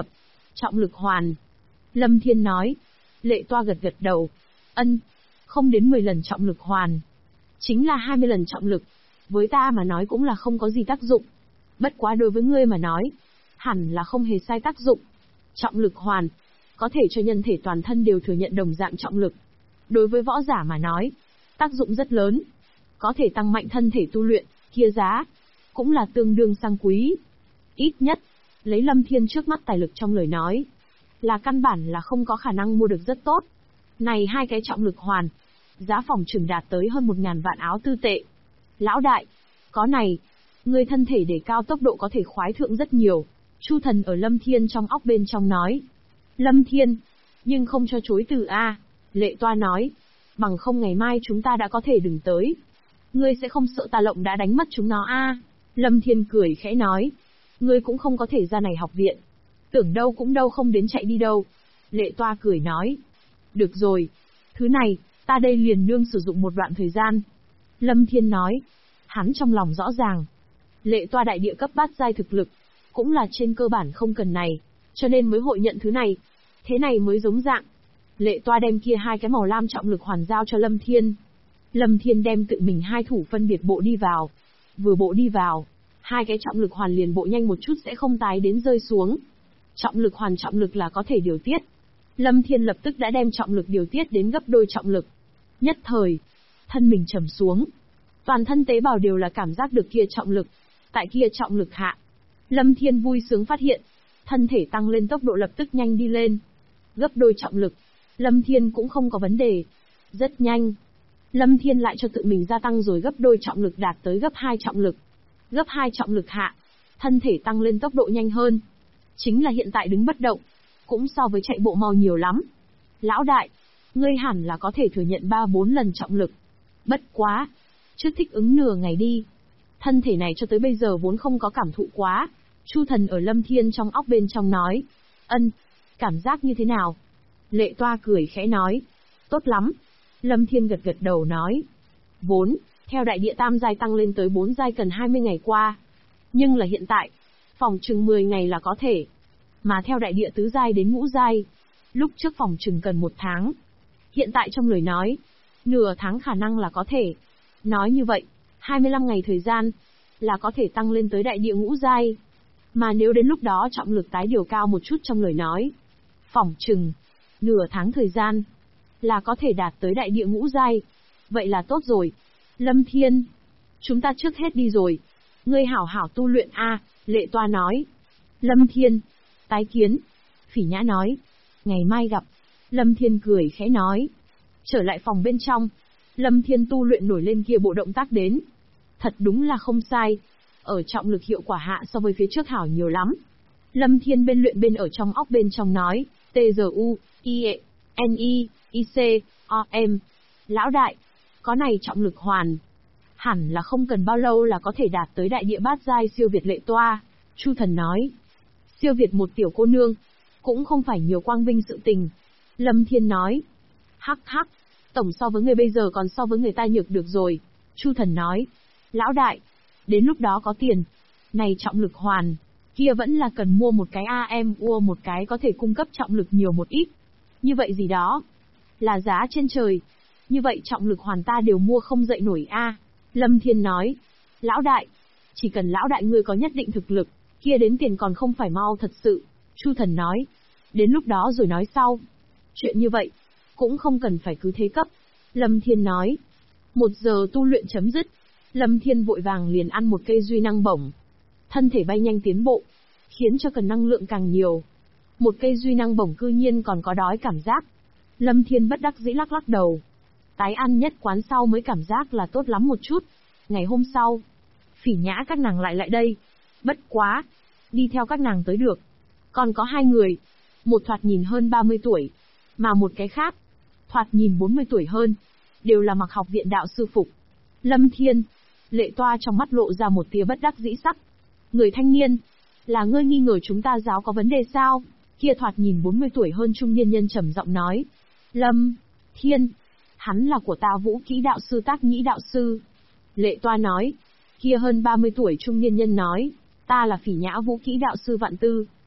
Trọng lực hoàn. Lâm Thiên nói. Lệ Toa gật gật đầu. Ân. Không đến 10 lần trọng lực hoàn. Chính là 20 lần trọng lực. Với ta mà nói cũng là không có gì tác dụng. Bất quá đối với ngươi mà nói, hẳn là không hề sai tác dụng. Trọng lực hoàn, có thể cho nhân thể toàn thân đều thừa nhận đồng dạng trọng lực. Đối với võ giả mà nói, tác dụng rất lớn. Có thể tăng mạnh thân thể tu luyện, kia giá, cũng là tương đương sang quý. Ít nhất, lấy Lâm Thiên trước mắt tài lực trong lời nói, là căn bản là không có khả năng mua được rất tốt. Này hai cái trọng lực hoàn, giá phòng chừng đạt tới hơn 1.000 vạn áo tư tệ. Lão đại, có này, ngươi thân thể để cao tốc độ có thể khoái thượng rất nhiều. Chu Thần ở Lâm Thiên trong óc bên trong nói. Lâm Thiên, nhưng không cho chối từ a. Lệ Toa nói, bằng không ngày mai chúng ta đã có thể đừng tới. Ngươi sẽ không sợ ta lộng đã đánh mất chúng nó a? Lâm Thiên cười khẽ nói, ngươi cũng không có thể ra này học viện. Tưởng đâu cũng đâu không đến chạy đi đâu. Lệ Toa cười nói, được rồi, thứ này, ta đây liền nương sử dụng một đoạn thời gian. Lâm Thiên nói, hắn trong lòng rõ ràng. Lệ Toa đại địa cấp bát giai thực lực, cũng là trên cơ bản không cần này, cho nên mới hội nhận thứ này. Thế này mới giống dạng. Lệ Toa đem kia hai cái màu lam trọng lực hoàn giao cho Lâm Thiên. Lâm Thiên đem tự mình hai thủ phân biệt bộ đi vào. Vừa bộ đi vào, hai cái trọng lực hoàn liền bộ nhanh một chút sẽ không tái đến rơi xuống. Trọng lực hoàn trọng lực là có thể điều tiết. Lâm Thiên lập tức đã đem trọng lực điều tiết đến gấp đôi trọng lực. Nhất thời, thân mình trầm xuống. Toàn thân tế bào đều là cảm giác được kia trọng lực. Tại kia trọng lực hạ, Lâm Thiên vui sướng phát hiện, thân thể tăng lên tốc độ lập tức nhanh đi lên. Gấp đôi trọng lực, Lâm Thiên cũng không có vấn đề. Rất nhanh. Lâm Thiên lại cho tự mình gia tăng rồi gấp đôi trọng lực đạt tới gấp 2 trọng lực. Gấp 2 trọng lực hạ, thân thể tăng lên tốc độ nhanh hơn. Chính là hiện tại đứng bất động, cũng so với chạy bộ mau nhiều lắm. Lão đại, ngươi hẳn là có thể thừa nhận 3-4 lần trọng lực. Bất quá, trước thích ứng nửa ngày đi. Thân thể này cho tới bây giờ vốn không có cảm thụ quá. Chu Thần ở Lâm Thiên trong óc bên trong nói. Ân, cảm giác như thế nào? Lệ Toa cười khẽ nói. Tốt lắm. Lâm Thiên gật gật đầu nói. Vốn, theo đại địa tam giai tăng lên tới 4 giai cần 20 ngày qua. Nhưng là hiện tại, phòng chừng 10 ngày là có thể. Mà theo đại địa tứ giai đến ngũ giai, lúc trước phòng chừng cần 1 tháng. Hiện tại trong lời nói, nửa tháng khả năng là có thể. Nói như vậy, 25 ngày thời gian, là có thể tăng lên tới đại địa ngũ giai. Mà nếu đến lúc đó trọng lực tái điều cao một chút trong lời nói, phỏng chừng, nửa tháng thời gian, là có thể đạt tới đại địa ngũ giai. Vậy là tốt rồi. Lâm Thiên, chúng ta trước hết đi rồi. Ngươi hảo hảo tu luyện a. Lệ Toa nói. Lâm Thiên, tái kiến. Phỉ Nhã nói. Ngày mai gặp. Lâm Thiên cười khẽ nói. Trở lại phòng bên trong, Lâm Thiên tu luyện nổi lên kia bộ động tác đến. Thật đúng là không sai. Ở trọng lực hiệu quả hạ so với phía trước hảo nhiều lắm. Lâm Thiên bên luyện bên ở trong óc bên trong nói. T-G-U, I-E, N-I, I-C, O-M. Lão đại, có này trọng lực hoàn. Hẳn là không cần bao lâu là có thể đạt tới đại địa bát giai siêu việt Lệ Toa. Chu Thần nói. Siêu việt một tiểu cô nương, cũng không phải nhiều quang vinh sự tình. Lâm Thiên nói. Hắc hắc, tổng so với người bây giờ còn so với người ta nhược được rồi. Chu Thần nói. Lão đại, đến lúc đó có tiền. Này trọng lực hoàn, kia vẫn là cần mua một cái AMU một cái có thể cung cấp trọng lực nhiều một ít. Như vậy gì đó, là giá trên trời. Như vậy trọng lực hoàn ta đều mua không dậy nổi a. Lâm Thiên nói. Lão đại, chỉ cần lão đại ngươi có nhất định thực lực, kia đến tiền còn không phải mau thật sự. Chu Thần nói. Đến lúc đó rồi nói sau. Chuyện như vậy, cũng không cần phải cứ thế cấp. Lâm Thiên nói. 1 giờ tu luyện chấm dứt. Lâm Thiên vội vàng liền ăn một cây duy năng bổng. Thân thể bay nhanh tiến bộ, khiến cho cần năng lượng càng nhiều. Một cây duy năng bổng cư nhiên còn có đói cảm giác. Lâm Thiên bất đắc dĩ lắc lắc đầu. Tái ăn nhất quán sau mới cảm giác là tốt lắm một chút. Ngày hôm sau, Phỉ Nhã các nàng lại đây. Bất quá, đi theo các nàng tới được. Còn có 2 người, một thoạt nhìn hơn 30 tuổi, mà một cái khác, thoạt nhìn 40 tuổi hơn, đều là mặc học viện đạo sư phục. Lâm Thiên, Lệ Toa trong mắt lộ ra một tia bất đắc dĩ sắc. Người thanh niên, là ngươi nghi ngờ chúng ta giáo có vấn đề sao? Kia thoạt nhìn 40 tuổi hơn trung niên nhân trầm giọng nói. Lâm Thiên, hắn là của ta Vũ Kỹ đạo sư Tác Nhĩ đạo sư. Lệ Toa nói. Kia hơn 30 tuổi trung niên nhân nói. Ta là Phỉ Nhã Vũ Kỹ đạo sư Vạn Tư.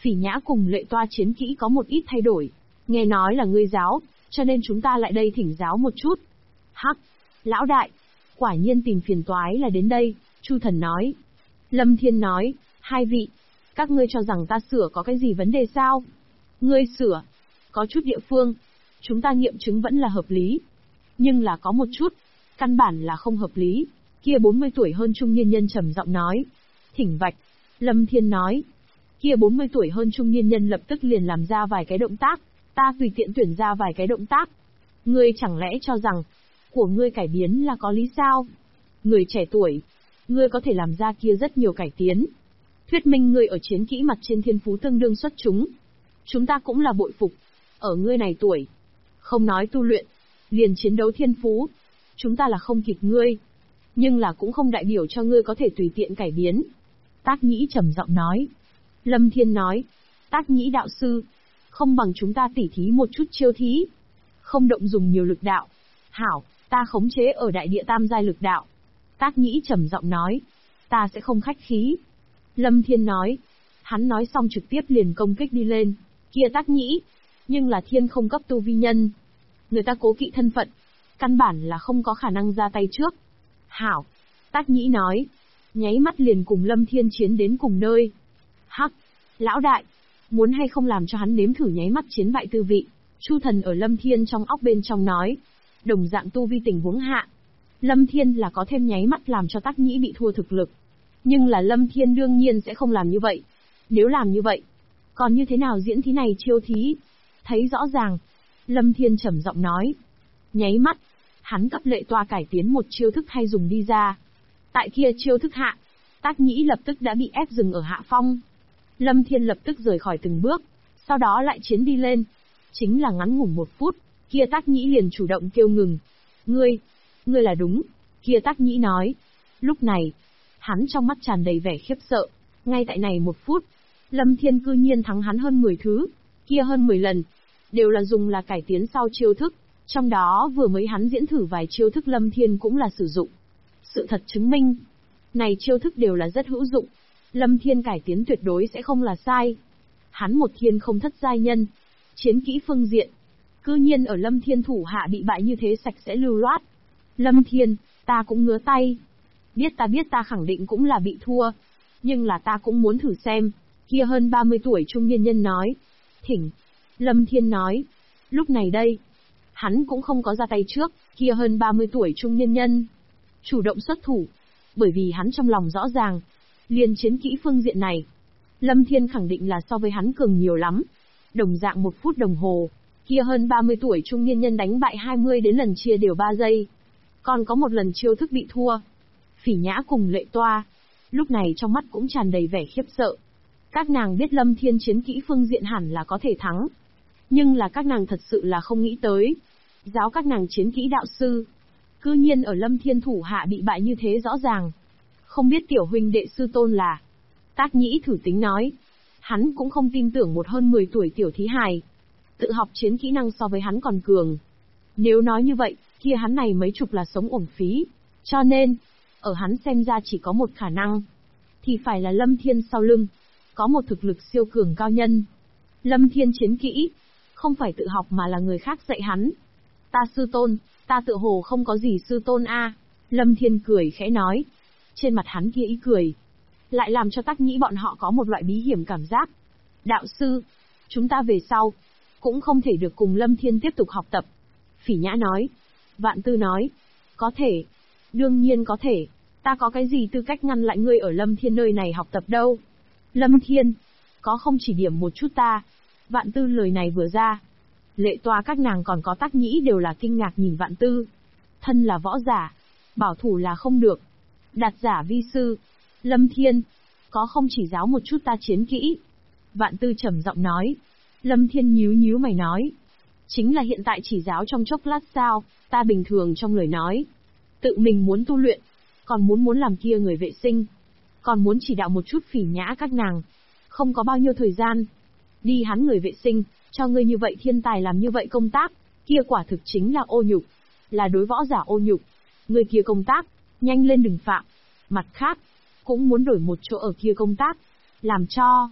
Phỉ Nhã cùng Lệ Toa chiến kỹ có một ít thay đổi. Nghe nói là ngươi giáo, cho nên chúng ta lại đây thỉnh giáo một chút. Hắc, lão đại, quả nhiên tìm phiền toái là đến đây, Chu Thần nói. Lâm Thiên nói, hai vị, các ngươi cho rằng ta sửa có cái gì vấn đề sao? Ngươi sửa, có chút địa phương, chúng ta nghiệm chứng vẫn là hợp lý. Nhưng là có một chút, căn bản là không hợp lý. Kia 40 tuổi hơn trung niên nhân trầm giọng nói. Thỉnh vạch, Lâm Thiên nói. Kia 40 tuổi hơn trung niên nhân lập tức liền làm ra vài cái động tác, ta tùy tiện tuyển ra vài cái động tác. Ngươi chẳng lẽ cho rằng, của ngươi cải biến là có lý sao? Người trẻ tuổi, ngươi có thể làm ra kia rất nhiều cải tiến. Thuyết minh ngươi ở chiến kỹ mặt trên thiên phú tương đương xuất chúng. Chúng ta cũng là bội phục. Ở ngươi này tuổi, không nói tu luyện, liền chiến đấu thiên phú, chúng ta là không kịp ngươi. Nhưng là cũng không đại biểu cho ngươi có thể tùy tiện cải biến. Tác Nhĩ trầm giọng nói. Lâm Thiên nói. Tác Nhĩ đạo sư, không bằng chúng ta tỉ thí một chút chiêu thí. Không động dùng nhiều lực đạo. Hảo, ta khống chế ở đại địa tam giai lực đạo. Tác Nhĩ trầm giọng nói. Ta sẽ không khách khí. Lâm Thiên nói. Hắn nói xong trực tiếp liền công kích đi lên. Kia Tác Nhĩ, nhưng là thiên không cấp tu vi nhân. Người ta cố kỵ thân phận, căn bản là không có khả năng ra tay trước. Hảo, Tác Nhĩ nói. Nháy mắt liền cùng Lâm Thiên chiến đến cùng nơi. Hắc, lão đại, muốn hay không làm cho hắn nếm thử nháy mắt chiến bại tư vị. Chu Thần ở Lâm Thiên trong óc bên trong nói. Đồng dạng tu vi tình huống hạ, Lâm Thiên là có thêm nháy mắt làm cho Tác Nhĩ bị thua thực lực. Nhưng là Lâm Thiên đương nhiên sẽ không làm như vậy. Nếu làm như vậy, còn như thế nào diễn thí này chiêu thí? Thấy rõ ràng, Lâm Thiên trầm giọng nói. Nháy mắt, hắn cấp Lệ Toa cải tiến một chiêu thức hay dùng đi ra. Tại kia chiêu thức hạ, Tác Nhĩ lập tức đã bị ép dừng ở hạ phong. Lâm Thiên lập tức rời khỏi từng bước, sau đó lại chiến đi lên. Chính là ngắn ngủn 1 phút, kia Tác Nhĩ liền chủ động kêu ngừng. Ngươi là đúng, kia Tác Nhĩ nói. Lúc này, hắn trong mắt tràn đầy vẻ khiếp sợ. Ngay tại này 1 phút, Lâm Thiên cư nhiên thắng hắn hơn 10 thứ, kia hơn 10 lần, đều là dùng là cải tiến sau chiêu thức. Trong đó vừa mới hắn diễn thử vài chiêu thức Lâm Thiên cũng là sử dụng. Sự thật chứng minh, này chiêu thức đều là rất hữu dụng. Lâm Thiên cải tiến tuyệt đối sẽ không là sai. Hắn một thiên không thất giai nhân, chiến kỹ phương diện, cư nhiên ở Lâm Thiên thủ hạ bị bại như thế sạch sẽ lưu loát. Lâm Thiên, ta cũng ngứa tay. Biết ta khẳng định cũng là bị thua. Nhưng là ta cũng muốn thử xem. Kia hơn 30 tuổi trung niên nhân nói. Thỉnh. Lâm Thiên nói. Lúc này đây, hắn cũng không có ra tay trước. Kia hơn 30 tuổi trung niên nhân chủ động xuất thủ. Bởi vì hắn trong lòng rõ ràng, liền chiến kỹ phương diện này, Lâm Thiên khẳng định là so với hắn cường nhiều lắm. Đồng dạng 1 phút đồng hồ, kia hơn 30 tuổi trung niên nhân đánh bại 20 đến lần chia đều 3 giây. Còn có một lần chiêu thức bị thua. Phỉ Nhã cùng Lệ Toa, lúc này trong mắt cũng tràn đầy vẻ khiếp sợ. Các nàng biết Lâm Thiên chiến kỹ phương diện hẳn là có thể thắng. Nhưng là các nàng thật sự là không nghĩ tới. Giáo các nàng chiến kỹ đạo sư, cư nhiên ở Lâm Thiên thủ hạ bị bại như thế rõ ràng. Không biết tiểu huynh đệ sư tôn là. Tác Nhĩ thử tính nói. Hắn cũng không tin tưởng một hơn 10 tuổi tiểu thí hài tự học chiến kỹ năng so với hắn còn cường. Nếu nói như vậy, kia hắn này mấy chục là sống uổng phí. Cho nên, ở hắn xem ra chỉ có một khả năng, thì phải là Lâm Thiên sau lưng có một thực lực siêu cường cao nhân. Lâm Thiên chiến kỹ không phải tự học mà là người khác dạy hắn. Ta sư tôn, ta tự hồ không có gì sư tôn a. Lâm Thiên cười khẽ nói. Trên mặt hắn kia ý cười, lại làm cho Tác Nhĩ bọn họ có một loại bí hiểm cảm giác. Đạo sư, chúng ta về sau cũng không thể được cùng Lâm Thiên tiếp tục học tập. Phỉ Nhã nói. Vạn Tư nói. Có thể. Đương nhiên có thể. Ta có cái gì tư cách ngăn lại ngươi ở Lâm Thiên nơi này học tập đâu. Lâm Thiên, có không chỉ điểm một chút ta. Vạn Tư lời này vừa ra, Lệ Toa các nàng còn có Tác Nhĩ đều là kinh ngạc nhìn Vạn Tư. Thân là võ giả, bảo thủ là không được. Đạt giả vi sư. Lâm Thiên, có không chỉ giáo một chút ta chiến kỹ. Vạn Tư trầm giọng nói. Lâm Thiên nhíu mày nói. Chính là hiện tại chỉ giáo trong chốc lát sao, ta bình thường trong lời nói. Tự mình muốn tu luyện, còn muốn làm kia người vệ sinh. Còn muốn chỉ đạo một chút Phỉ Nhã các nàng. Không có bao nhiêu thời gian. Đi hắn người vệ sinh, cho ngươi như vậy thiên tài làm như vậy công tác, kia quả thực chính là ô nhục. Là đối võ giả ô nhục. Người kia công tác, nhanh lên đừng phạm. Mặt khác, cũng muốn đổi một chỗ ở kia công tác. Làm cho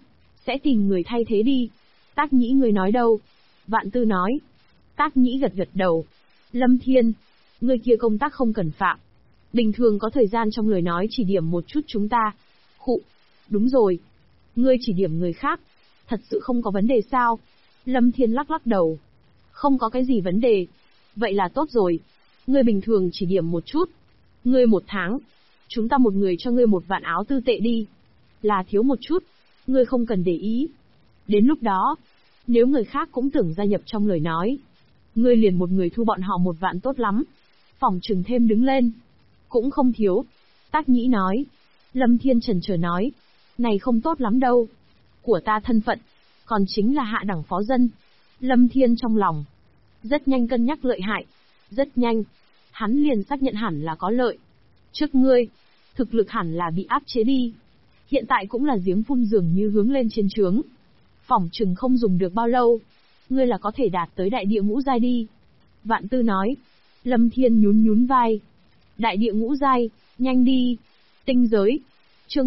Sẽ tìm người thay thế đi. Tác Nhĩ ngươi nói đâu? Vạn Tư nói. Tác Nhĩ gật gật đầu. Lâm Thiên, ngươi kia công tác không cần phạm. Bình thường có thời gian trong lời nói chỉ điểm một chút chúng ta. Khụ, đúng rồi. Ngươi chỉ điểm người khác. Thật sự không có vấn đề sao? Lâm Thiên lắc lắc đầu. Không có cái gì vấn đề. Vậy là tốt rồi. Ngươi bình thường chỉ điểm một chút. Ngươi 1 tháng. Chúng ta một người cho ngươi 1 vạn áo tư tệ đi. Là thiếu một chút. Ngươi không cần để ý. Đến lúc đó, nếu người khác cũng tưởng gia nhập trong lời nói, ngươi liền một người thu bọn họ 1 vạn tốt lắm. Phỏng chừng thêm đứng lên. Cũng không thiếu. Tác Nhĩ nói. Lâm Thiên chần chờ nói. Này không tốt lắm đâu. Của ta thân phận, còn chính là hạ đẳng phó dân. Lâm Thiên trong lòng rất nhanh cân nhắc lợi hại. Rất nhanh, hắn liền xác nhận hẳn là có lợi. Trước ngươi, thực lực hẳn là bị áp chế đi. Hiện tại cũng là giếng phun dường như hướng lên trên trướng. Phỏng chừng không dùng được bao lâu, ngươi là có thể đạt tới đại địa ngũ giai đi. Vạn Tư nói. Lâm Thiên nhún nhún vai. Đại địa ngũ giai, nhanh đi. Tinh giới. Chương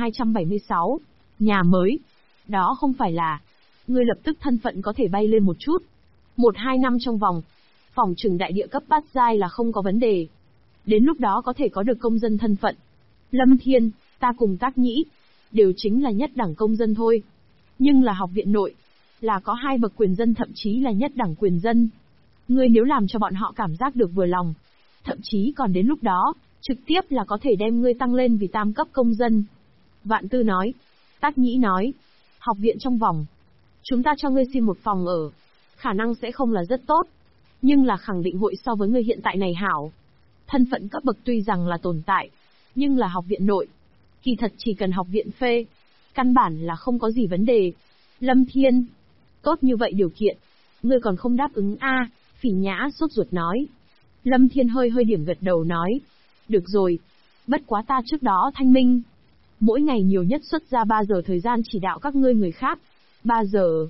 1276. Nhà mới. Đó không phải là, ngươi lập tức thân phận có thể bay lên một chút. 1-2 năm trong vòng, phỏng chừng đại địa cấp bát giai là không có vấn đề. Đến lúc đó có thể có được công dân thân phận. Lâm Thiên, ta cùng Tác Nhĩ, đều chính là nhất đẳng công dân thôi. Nhưng là học viện nội, là có 2 bậc quyền dân, thậm chí là nhất đẳng quyền dân. Ngươi nếu làm cho bọn họ cảm giác được vừa lòng, thậm chí còn đến lúc đó, trực tiếp là có thể đem ngươi tăng lên vì tam cấp công dân. Vạn Tư nói. Tác Nhĩ nói. Học viện trong vòng, chúng ta cho ngươi xin một phòng ở. Khả năng sẽ không là rất tốt, nhưng là khẳng định hội so với ngươi hiện tại này hảo. Thân phận cấp bậc tuy rằng là tồn tại, nhưng là học viện nội, kỳ thật chỉ cần học viện phê, căn bản là không có gì vấn đề. Lâm Thiên, tốt như vậy điều kiện, ngươi còn không đáp ứng a? Phỉ Nhã sốt ruột nói. Lâm Thiên hơi hơi điểm gật đầu nói. Được rồi, bất quá ta trước đó thanh minh. Mỗi ngày nhiều nhất xuất ra 3 giờ thời gian chỉ đạo các ngươi người khác. 3 giờ.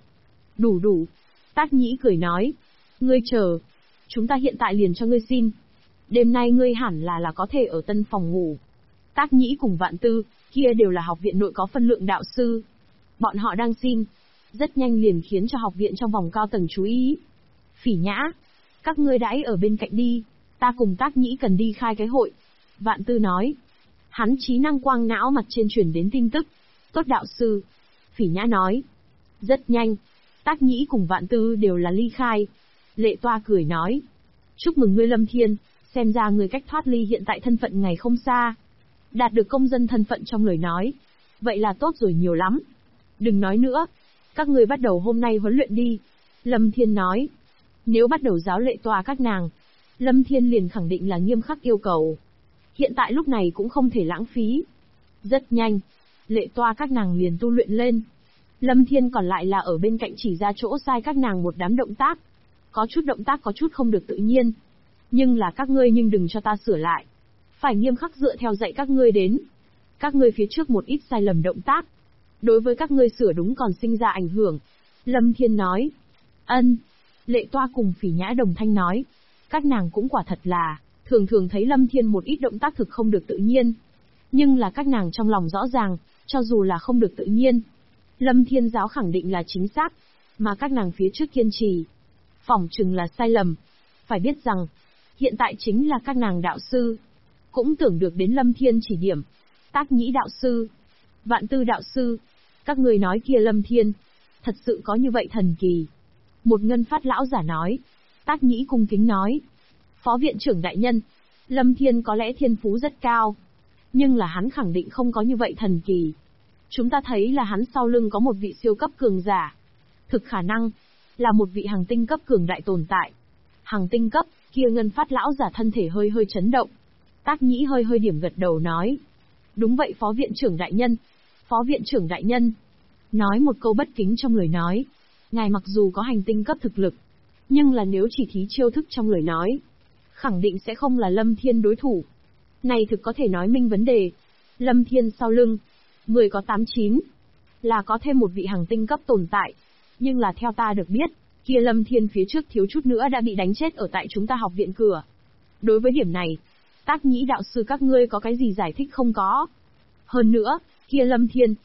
Đủ. Tác Nhĩ cười nói. Ngươi chờ. Chúng ta hiện tại liền cho ngươi xin. Đêm nay ngươi hẳn là có thể ở tân phòng ngủ. Tác Nhĩ cùng Vạn Tư, kia đều là học viện nội có phân lượng đạo sư. Bọn họ đang xin. Rất nhanh liền khiến cho học viện trong vòng cao tầng chú ý. Phỉ Nhã, các ngươi đãi ở bên cạnh đi. Ta cùng Tác Nhĩ cần đi khai cái hội. Vạn Tư nói. Hắn trí năng quang não mặt trên truyền đến tin tức. Tốt đạo sư. Phỉ Nhã nói. Rất nhanh, Tác Nhĩ cùng Vạn Tư đều là ly khai. Lệ Toa cười nói. Chúc mừng ngươi Lâm Thiên, xem ra ngươi cách thoát ly hiện tại thân phận ngày không xa. Đạt được công dân thân phận trong lời nói. Vậy là tốt rồi nhiều lắm. Đừng nói nữa. Các ngươi bắt đầu hôm nay huấn luyện đi. Lâm Thiên nói. Nếu bắt đầu giáo Lệ Toa các nàng, Lâm Thiên liền khẳng định là nghiêm khắc yêu cầu. Hiện tại lúc này cũng không thể lãng phí. Rất nhanh, Lệ Toa các nàng liền tu luyện lên. Lâm Thiên còn lại là ở bên cạnh chỉ ra chỗ sai các nàng một đám động tác. Có chút động tác có chút không được tự nhiên. Nhưng là các ngươi nhưng đừng cho ta sửa lại. Phải nghiêm khắc dựa theo dạy các ngươi đến. Các ngươi phía trước một ít sai lầm động tác, đối với các ngươi sửa đúng còn sinh ra ảnh hưởng. Lâm Thiên nói. Ân. Lệ Toa cùng Phỉ Nhã đồng thanh nói. Các nàng cũng quả thật là, thường thấy Lâm Thiên một ít động tác thực không được tự nhiên. Nhưng là các nàng trong lòng rõ ràng, cho dù là không được tự nhiên, Lâm Thiên giáo khẳng định là chính xác, mà các nàng phía trước kiên trì, phỏng chừng là sai lầm. Phải biết rằng, hiện tại chính là các nàng đạo sư, cũng tưởng được đến Lâm Thiên chỉ điểm. Tác Nhĩ đạo sư, Vạn Tư đạo sư, các người nói kia Lâm Thiên, thật sự có như vậy thần kỳ? Một ngân phát lão giả nói. Tác Nhĩ cung kính nói. Phó viện trưởng đại nhân, Lâm Thiên có lẽ thiên phú rất cao, nhưng là hắn khẳng định không có như vậy thần kỳ. Chúng ta thấy là hắn sau lưng có một vị siêu cấp cường giả. Thực khả năng, là một vị hằng tinh cấp cường đại tồn tại. Hằng tinh cấp, kia ngân phát lão giả thân thể hơi hơi chấn động. Tác Nhĩ hơi hơi điểm gật đầu nói. Đúng vậy phó viện trưởng đại nhân. Phó viện trưởng đại nhân. Nói một câu bất kính trong lời nói. Ngài mặc dù có hành tinh cấp thực lực, nhưng là nếu chỉ thí chiêu thức trong lời nói, khẳng định sẽ không là Lâm Thiên đối thủ. Này thực có thể nói minh vấn đề. Lâm Thiên sau lưng, 10 có 8-9, là có thêm một vị hằng tinh cấp tồn tại. Nhưng là theo ta được biết, kia Lâm Thiên phía trước thiếu chút nữa đã bị đánh chết ở tại chúng ta học viện cửa. Đối với điểm này, Tác Nhĩ đạo sư các ngươi có cái gì giải thích không có? Hơn nữa, kia Lâm Thiên,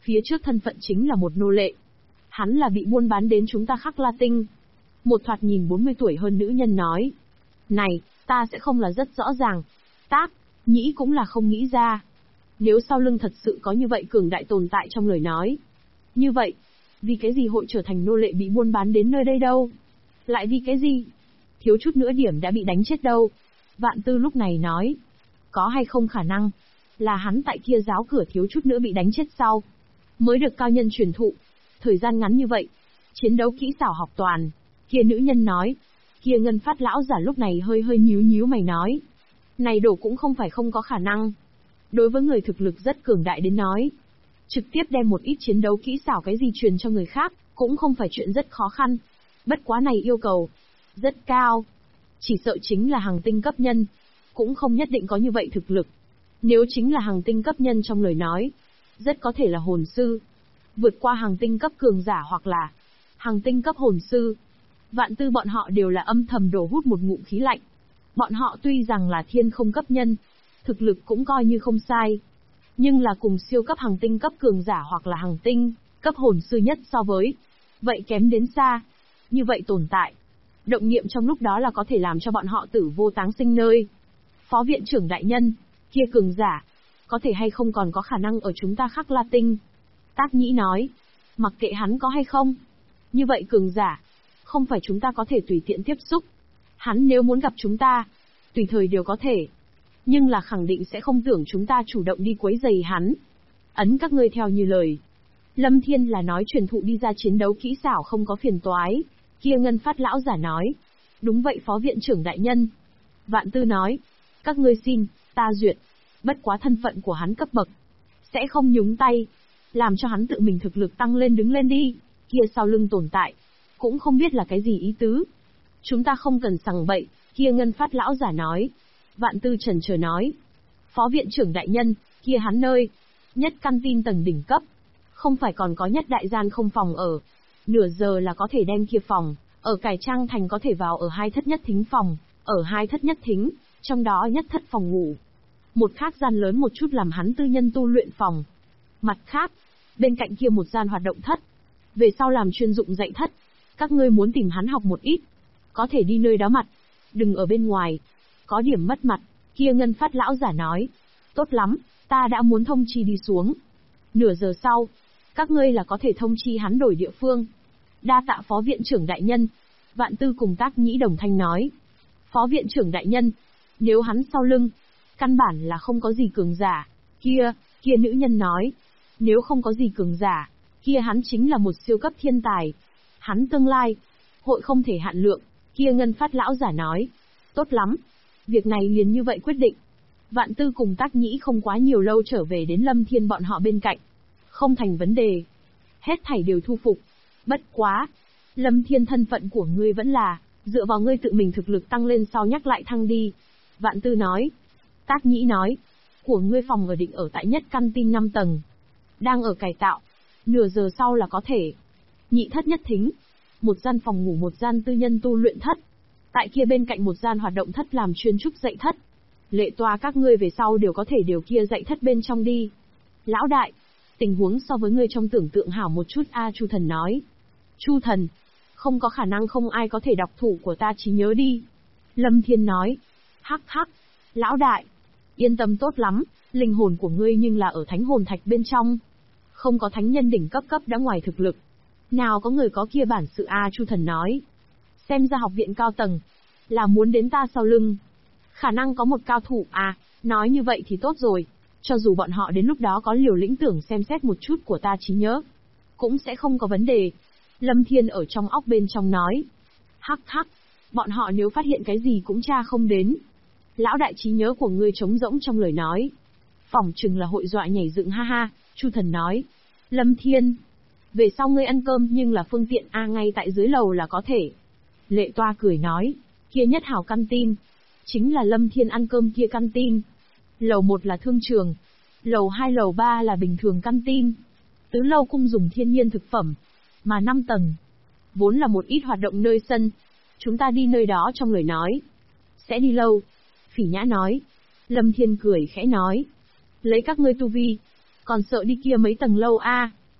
phía trước thân phận chính là một nô lệ. Hắn là bị buôn bán đến chúng ta Khắc La Tinh. Một thoạt nhìn 40 tuổi hơn nữ nhân nói. Này, ta sẽ không là rất rõ ràng. Tác, Nhĩ cũng là không nghĩ ra. Nếu sau lưng thật sự có như vậy cường đại tồn tại trong lời nói. Như vậy, vì cái gì hội trở thành nô lệ bị buôn bán đến nơi đây đâu? Lại vì cái gì? Thiếu chút nữa điểm đã bị đánh chết đâu? Vạn Tư lúc này nói. Có hay không khả năng, là hắn tại kia giáo cửa thiếu chút nữa bị đánh chết sau. Mới được cao nhân truyền thụ. Thời gian ngắn như vậy, chiến đấu kỹ xảo học toàn. Kia nữ nhân nói. Kia Ngân Phát lão giả lúc này hơi hơi nhíu nhíu mày nói. Này đổ cũng không phải không có khả năng. Đối với người thực lực rất cường đại đến nói. Trực tiếp đem một ít chiến đấu kỹ xảo cái gì truyền cho người khác, cũng không phải chuyện rất khó khăn. Bất quá này yêu cầu rất cao. Chỉ sợ chính là hàng tinh cấp nhân, cũng không nhất định có như vậy thực lực. Nếu chính là hàng tinh cấp nhân trong lời nói, rất có thể là hồn sư. Vượt qua hàng tinh cấp cường giả hoặc là hàng tinh cấp hồn sư. Vạn Tư bọn họ đều là âm thầm đổ hút một ngụm khí lạnh. Bọn họ tuy rằng là thiên không cấp nhân, thực lực cũng coi như không sai. Nhưng là cùng siêu cấp hàng tinh cấp cường giả hoặc là hàng tinh, cấp hồn sư nhất so với. Vậy kém đến xa. Như vậy tồn tại. Động niệm trong lúc đó là có thể làm cho bọn họ tử vô táng sinh nơi. Phó viện trưởng đại nhân, kia cường giả, có thể hay không còn có khả năng ở chúng ta Khắc La Tinh. Tác Nhĩ nói, mặc kệ hắn có hay không. Như vậy cường giả, không phải chúng ta có thể tùy tiện tiếp xúc. Hắn nếu muốn gặp chúng ta, tùy thời đều có thể. Nhưng là khẳng định sẽ không tưởng chúng ta chủ động đi quấy rầy hắn. Ấn các ngươi theo như lời. Lâm Thiên là nói truyền thụ đi ra chiến đấu kỹ xảo không có phiền toái. Kia Ngân Phát lão giả nói. Đúng vậy phó viện trưởng đại nhân. Vạn Tư nói. Các ngươi xin, ta duyệt. Bất quá thân phận của hắn cấp bậc. Sẽ không nhúng tay. Làm cho hắn tự mình thực lực tăng lên đứng lên đi. Kia sau lưng tồn tại. Cũng không biết là cái gì ý tứ. Chúng ta không cần sằng bậy. Kia Ngân Phát lão giả nói. Vạn Tư chần chờ nói. Phó viện trưởng đại nhân, kia hắn nơi. Nhất căn tin tầng đỉnh cấp. Không phải còn có nhất đại gian không phòng ở. Nửa giờ là có thể đem kia phòng. Ở Cải Trang Thành có thể vào ở 2 thất nhất thính phòng. Ở 2 thất nhất thính. Trong đó nhất thất phòng ngủ. Một khác gian lớn một chút làm hắn tư nhân tu luyện phòng. Mặt khác, bên cạnh kia một gian hoạt động thất. Về sau làm chuyên dụng dạy thất. Các ngươi muốn tìm hắn học một ít. Có thể đi nơi đó mặt. Đừng ở bên ngoài. Có điểm mất mặt. Kia Ngân Phát lão giả nói. Tốt lắm, ta đã muốn thông chi đi xuống. Nửa giờ sau, các ngươi là có thể thông chi hắn đổi địa phương. Đa tạ phó viện trưởng đại nhân. Vạn Tư cùng Tác Nhĩ đồng thanh nói. Phó viện trưởng đại nhân, nếu hắn sau lưng, căn bản là không có gì cường giả. Kia nữ nhân nói. Nếu không có gì cường giả, kia hắn chính là một siêu cấp thiên tài. Hắn tương lai, hội không thể hạn lượng. Kia Ngân Phát lão giả nói. Tốt lắm. Việc này liền như vậy quyết định. Vạn Tư cùng Tác Nhĩ không quá nhiều lâu trở về đến Lâm Thiên bọn họ bên cạnh. Không thành vấn đề. Hết thảy đều thu phục. Bất quá. Lâm Thiên thân phận của ngươi vẫn là, dựa vào ngươi tự mình thực lực tăng lên sau nhắc lại thăng đi. Vạn Tư nói. Tác Nhĩ nói. Của ngươi phòng ở định ở tại nhất căn tin 5 tầng. Đang ở cải tạo. Nửa giờ sau là có thể. Nhị thất nhất thính. Một gian phòng ngủ một gian tư nhân tu luyện thất. Tại kia bên cạnh một gian hoạt động thất làm chuyên trúc dạy thất. Lệ toa các ngươi về sau đều có thể điều kia dạy thất bên trong đi. Lão đại, tình huống so với ngươi trong tưởng tượng hảo một chút Chu Thần nói. Chu Thần, không có khả năng không ai có thể đọc thủ của ta trí nhớ đi. Lâm Thiên nói. Hắc hắc, lão đại, yên tâm tốt lắm, linh hồn của ngươi nhưng là ở thánh hồn thạch bên trong. Không có thánh nhân đỉnh cấp đã ngoài thực lực. Nào có người có kia bản sự Chu Thần nói. Xem ra học viện cao tầng, là muốn đến ta sau lưng. Khả năng có một cao thủ nói như vậy thì tốt rồi. Cho dù bọn họ đến lúc đó có liều lĩnh tưởng xem xét một chút của ta trí nhớ, cũng sẽ không có vấn đề. Lâm Thiên ở trong óc bên trong nói. Hắc hắc, bọn họ nếu phát hiện cái gì cũng tra không đến. Lão đại trí nhớ của ngươi trống rỗng trong lời nói. Phỏng chừng là hội dọa nhảy dựng ha ha, Chu Thần nói. Lâm Thiên, về sau ngươi ăn cơm nhưng là phương tiện ngay tại dưới lầu là có thể. Lệ toa cười nói. Kia nhất hảo căn tin. Chính là Lâm Thiên ăn cơm kia căn tin. Lầu 1 là thương trường. Lầu 2 lầu 3 là bình thường căn tin. Tứ lâu cung dùng thiên nhiên thực phẩm. Mà 5 tầng. Vốn là một ít hoạt động nơi sân. Chúng ta đi nơi đó trong lời nói. Sẽ đi lâu. Phỉ Nhã nói. Lâm Thiên cười khẽ nói. Lấy các ngươi tu vi. Còn sợ đi kia mấy tầng lâu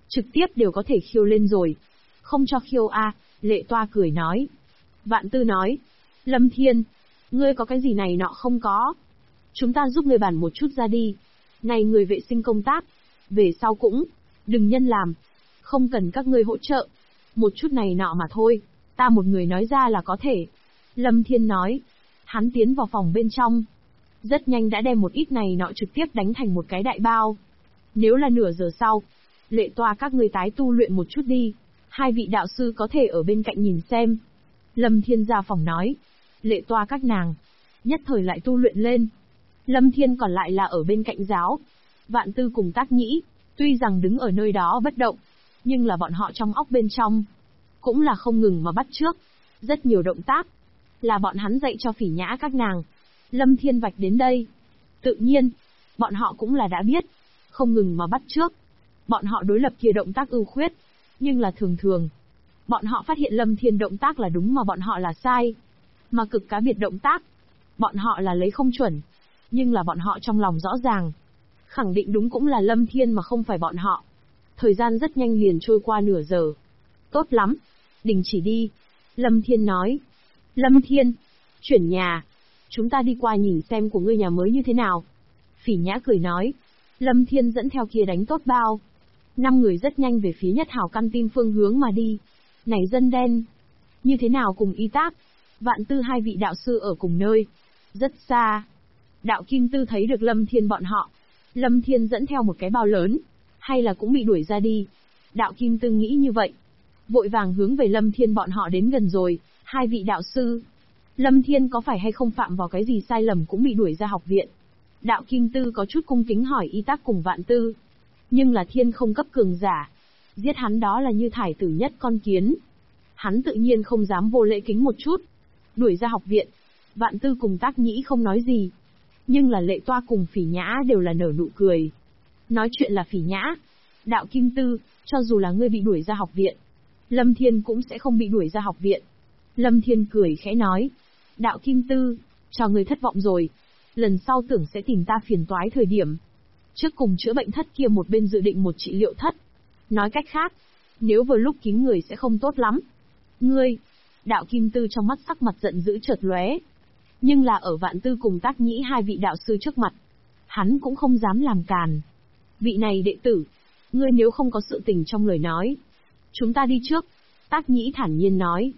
trực tiếp đều có thể khiêu lên rồi. Không cho khiêu a, Lệ Toa cười nói. Vạn Tư nói, Lâm Thiên, ngươi có cái gì này nọ không có. Chúng ta giúp ngươi bàn một chút ra đi. Này người vệ sinh công tác, về sau cũng, đừng nhân làm. Không cần các ngươi hỗ trợ. Một chút này nọ mà thôi, ta một người nói ra là có thể. Lâm Thiên nói. Hắn tiến vào phòng bên trong. Rất nhanh đã đem một ít này nọ trực tiếp đánh thành một cái đại bao. Nếu là nửa giờ sau, Lệ Toa các ngươi tái tu luyện một chút đi. Hai vị đạo sư có thể ở bên cạnh nhìn xem. Lâm Thiên ra phòng nói. Lệ Toa các nàng, nhất thời lại tu luyện lên. Lâm Thiên còn lại là ở bên cạnh giáo. Vạn Tư cùng Tác Nhĩ, tuy rằng đứng ở nơi đó bất động, nhưng là bọn họ trong óc bên trong, cũng là không ngừng mà bắt chước. Rất nhiều động tác, là bọn hắn dạy cho Phỉ Nhã các nàng. Lâm Thiên vạch đến đây. Tự nhiên, bọn họ cũng là đã biết, không ngừng mà bắt chước. Bọn họ đối lập kia động tác ưu khuyết, nhưng là thường thường. Bọn họ phát hiện Lâm Thiên động tác là đúng mà bọn họ là sai. Mà cực cá biệt động tác, bọn họ là lấy không chuẩn. Nhưng là bọn họ trong lòng rõ ràng. Khẳng định đúng cũng là Lâm Thiên mà không phải bọn họ. Thời gian rất nhanh liền trôi qua nửa giờ. Tốt lắm, đình chỉ đi. Lâm Thiên nói. Lâm Thiên, chuyển nhà. Chúng ta đi qua nhìn xem của ngươi nhà mới như thế nào. Phỉ Nhã cười nói. Lâm Thiên dẫn theo kia đánh tốt bao. 5 người rất nhanh về phía Nhất Hảo căn tin phương hướng mà đi. Này dân đen, như thế nào cùng y tác? Vạn Tư hai vị đạo sư ở cùng nơi. Rất xa. Đạo Kim Tư thấy được Lâm Thiên bọn họ. Lâm Thiên dẫn theo một cái bao lớn. Hay là cũng bị đuổi ra đi. Đạo Kim Tư nghĩ như vậy. Vội vàng hướng về Lâm Thiên bọn họ đến gần rồi. Hai vị đạo sư. Lâm Thiên có phải hay không phạm vào cái gì sai lầm cũng bị đuổi ra học viện. Đạo Kim Tư có chút cung kính hỏi y tác cùng Vạn Tư. Nhưng là thiên không cấp cường giả. Giết hắn đó là như thải tử nhất con kiến. Hắn tự nhiên không dám vô lễ kính một chút. Đuổi ra học viện. Vạn Tư cùng Tác Nhĩ không nói gì. Nhưng là Lệ Toa cùng Phỉ Nhã đều là nở nụ cười. Nói chuyện là Phỉ Nhã. Đạo Kim Tư, cho dù là ngươi bị đuổi ra học viện, Lâm Thiên cũng sẽ không bị đuổi ra học viện. Lâm Thiên cười khẽ nói. Đạo Kim Tư, cho ngươi thất vọng rồi. Lần sau tưởng sẽ tìm ta phiền toái thời điểm. Trước cùng chữa bệnh thất kia một bên dự định một trị liệu thất. Nói cách khác, nếu vừa lúc kín người sẽ không tốt lắm. Ngươi, Đạo Kim Tư trong mắt sắc mặt giận dữ chợt lóe. Nhưng là ở Vạn Tư cùng Tác Nhĩ hai vị đạo sư trước mặt, hắn cũng không dám làm càn. Vị này đệ tử, ngươi nếu không có sự tình trong lời nói, chúng ta đi trước. Tác Nhĩ thản nhiên nói.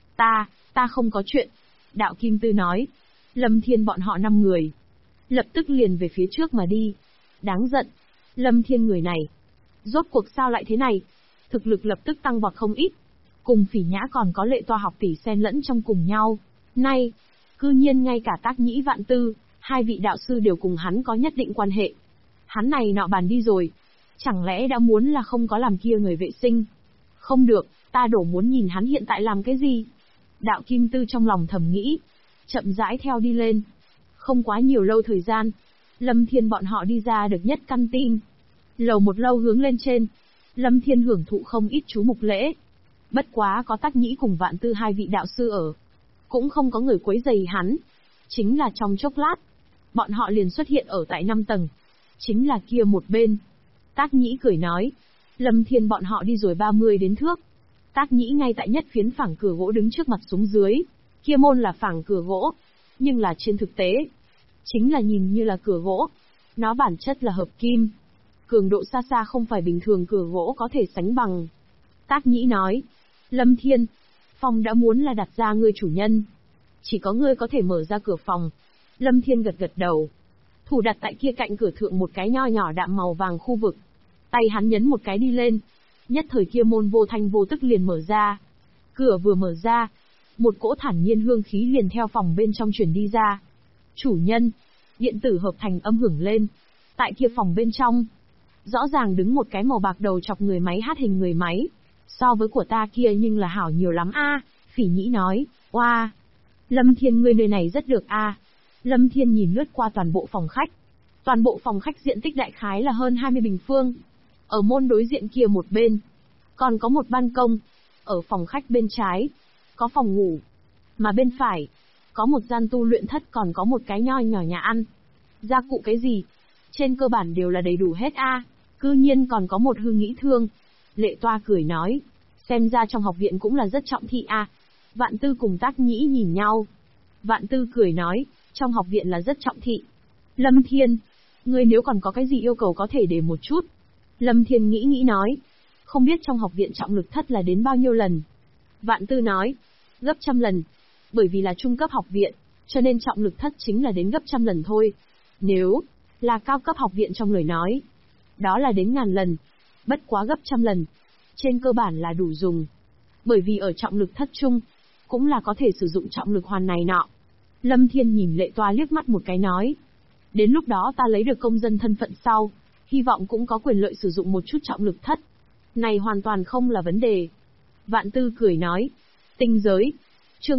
Ta không có chuyện. Đạo Kim Tư nói. Lâm Thiên bọn họ 5 người, lập tức liền về phía trước mà đi. Đáng giận. Lâm Thiên người này, rốt cuộc sao lại thế này? Thực lực lập tức tăng vọt không ít. Cùng Phỉ Nhã còn có Lệ Toa học tỷ xen lẫn trong cùng nhau. Nay, cư nhiên ngay cả Tác Nhĩ Vạn Tư, hai vị đạo sư đều cùng hắn có nhất định quan hệ. Hắn này nọ bàn đi rồi. Chẳng lẽ đã muốn là không có làm kia người vệ sinh? Không được, ta đổ muốn nhìn hắn hiện tại làm cái gì. Đạo Kim Tư trong lòng thầm nghĩ. Chậm rãi theo đi lên. Không quá nhiều lâu thời gian, Lâm Thiên bọn họ đi ra được nhất căn tin. Lầu một lâu hướng lên trên. Lâm Thiên hưởng thụ không ít chú mục lễ. Bất quá có Tác Nhĩ cùng Vạn Tư hai vị đạo sư ở. Cũng không có người quấy rầy hắn. Chính là trong chốc lát, bọn họ liền xuất hiện ở tại 5 tầng. Chính là kia một bên. Tác Nhĩ cười nói. Lâm Thiên bọn họ đi rồi 30 đến thước. Tác Nhĩ ngay tại nhất phiến phẳng cửa gỗ đứng trước mặt xuống dưới. Kia môn là phẳng cửa gỗ. Nhưng là trên thực tế, chính là nhìn như là cửa gỗ. Nó bản chất là hợp kim. Cường độ xa xa không phải bình thường cửa gỗ có thể sánh bằng. Tác Nhĩ nói. Lâm Thiên, phòng đã muốn là đặt ra ngươi chủ nhân. Chỉ có ngươi có thể mở ra cửa phòng. Lâm Thiên gật gật đầu. Thủ đặt tại kia cạnh cửa thượng một cái nho nhỏ đạm màu vàng khu vực. Tay hắn nhấn một cái đi lên. Nhất thời kia môn vô thanh vô tức liền mở ra. Cửa vừa mở ra, một cỗ thản nhiên hương khí liền theo phòng bên trong truyền đi ra. Chủ nhân, điện tử hợp thành âm hưởng lên. Tại kia phòng bên trong, rõ ràng đứng một cái màu bạc đầu chọc người máy hát hình người máy. So với của ta kia nhưng là hảo nhiều lắm a. Phỉ Nhĩ nói. Oa, Lâm Thiên ngươi nơi này rất được a. Lâm Thiên nhìn lướt qua toàn bộ phòng khách. Toàn bộ phòng khách diện tích đại khái là hơn 20 bình phương. Ở môn đối diện kia một bên, còn có một ban công. Ở phòng khách bên trái, có phòng ngủ. Mà bên phải, có một gian tu luyện thất còn có một cái nho nhỏ nhà ăn. Gia cụ cái gì? Trên cơ bản đều là đầy đủ hết a. Cư nhiên còn có một hư nghĩ thương. Lệ Toa cười nói, xem ra trong học viện cũng là rất trọng thị a. Vạn Tư cùng Tác Nhĩ nhìn nhau. Vạn Tư cười nói, trong học viện là rất trọng thị. Lâm Thiên, ngươi nếu còn có cái gì yêu cầu có thể để một chút. Lâm Thiên nghĩ nói, không biết trong học viện trọng lực thất là đến bao nhiêu lần. Vạn Tư nói, gấp 100 lần. Bởi vì là trung cấp học viện, cho nên trọng lực thất chính là đến gấp 100 lần thôi. Nếu là cao cấp học viện trong lời nói, đó là đến 1000 lần. Bất quá gấp 100 lần. Trên cơ bản là đủ dùng. Bởi vì ở trọng lực thất trung, cũng là có thể sử dụng trọng lực hoàn này nọ. Lâm Thiên nhìn Lệ Toa liếc mắt một cái nói, đến lúc đó ta lấy được công dân thân phận sau, hy vọng cũng có quyền lợi sử dụng một chút trọng lực thất. Này hoàn toàn không là vấn đề. Vạn Tư cười nói, tinh giới. Chương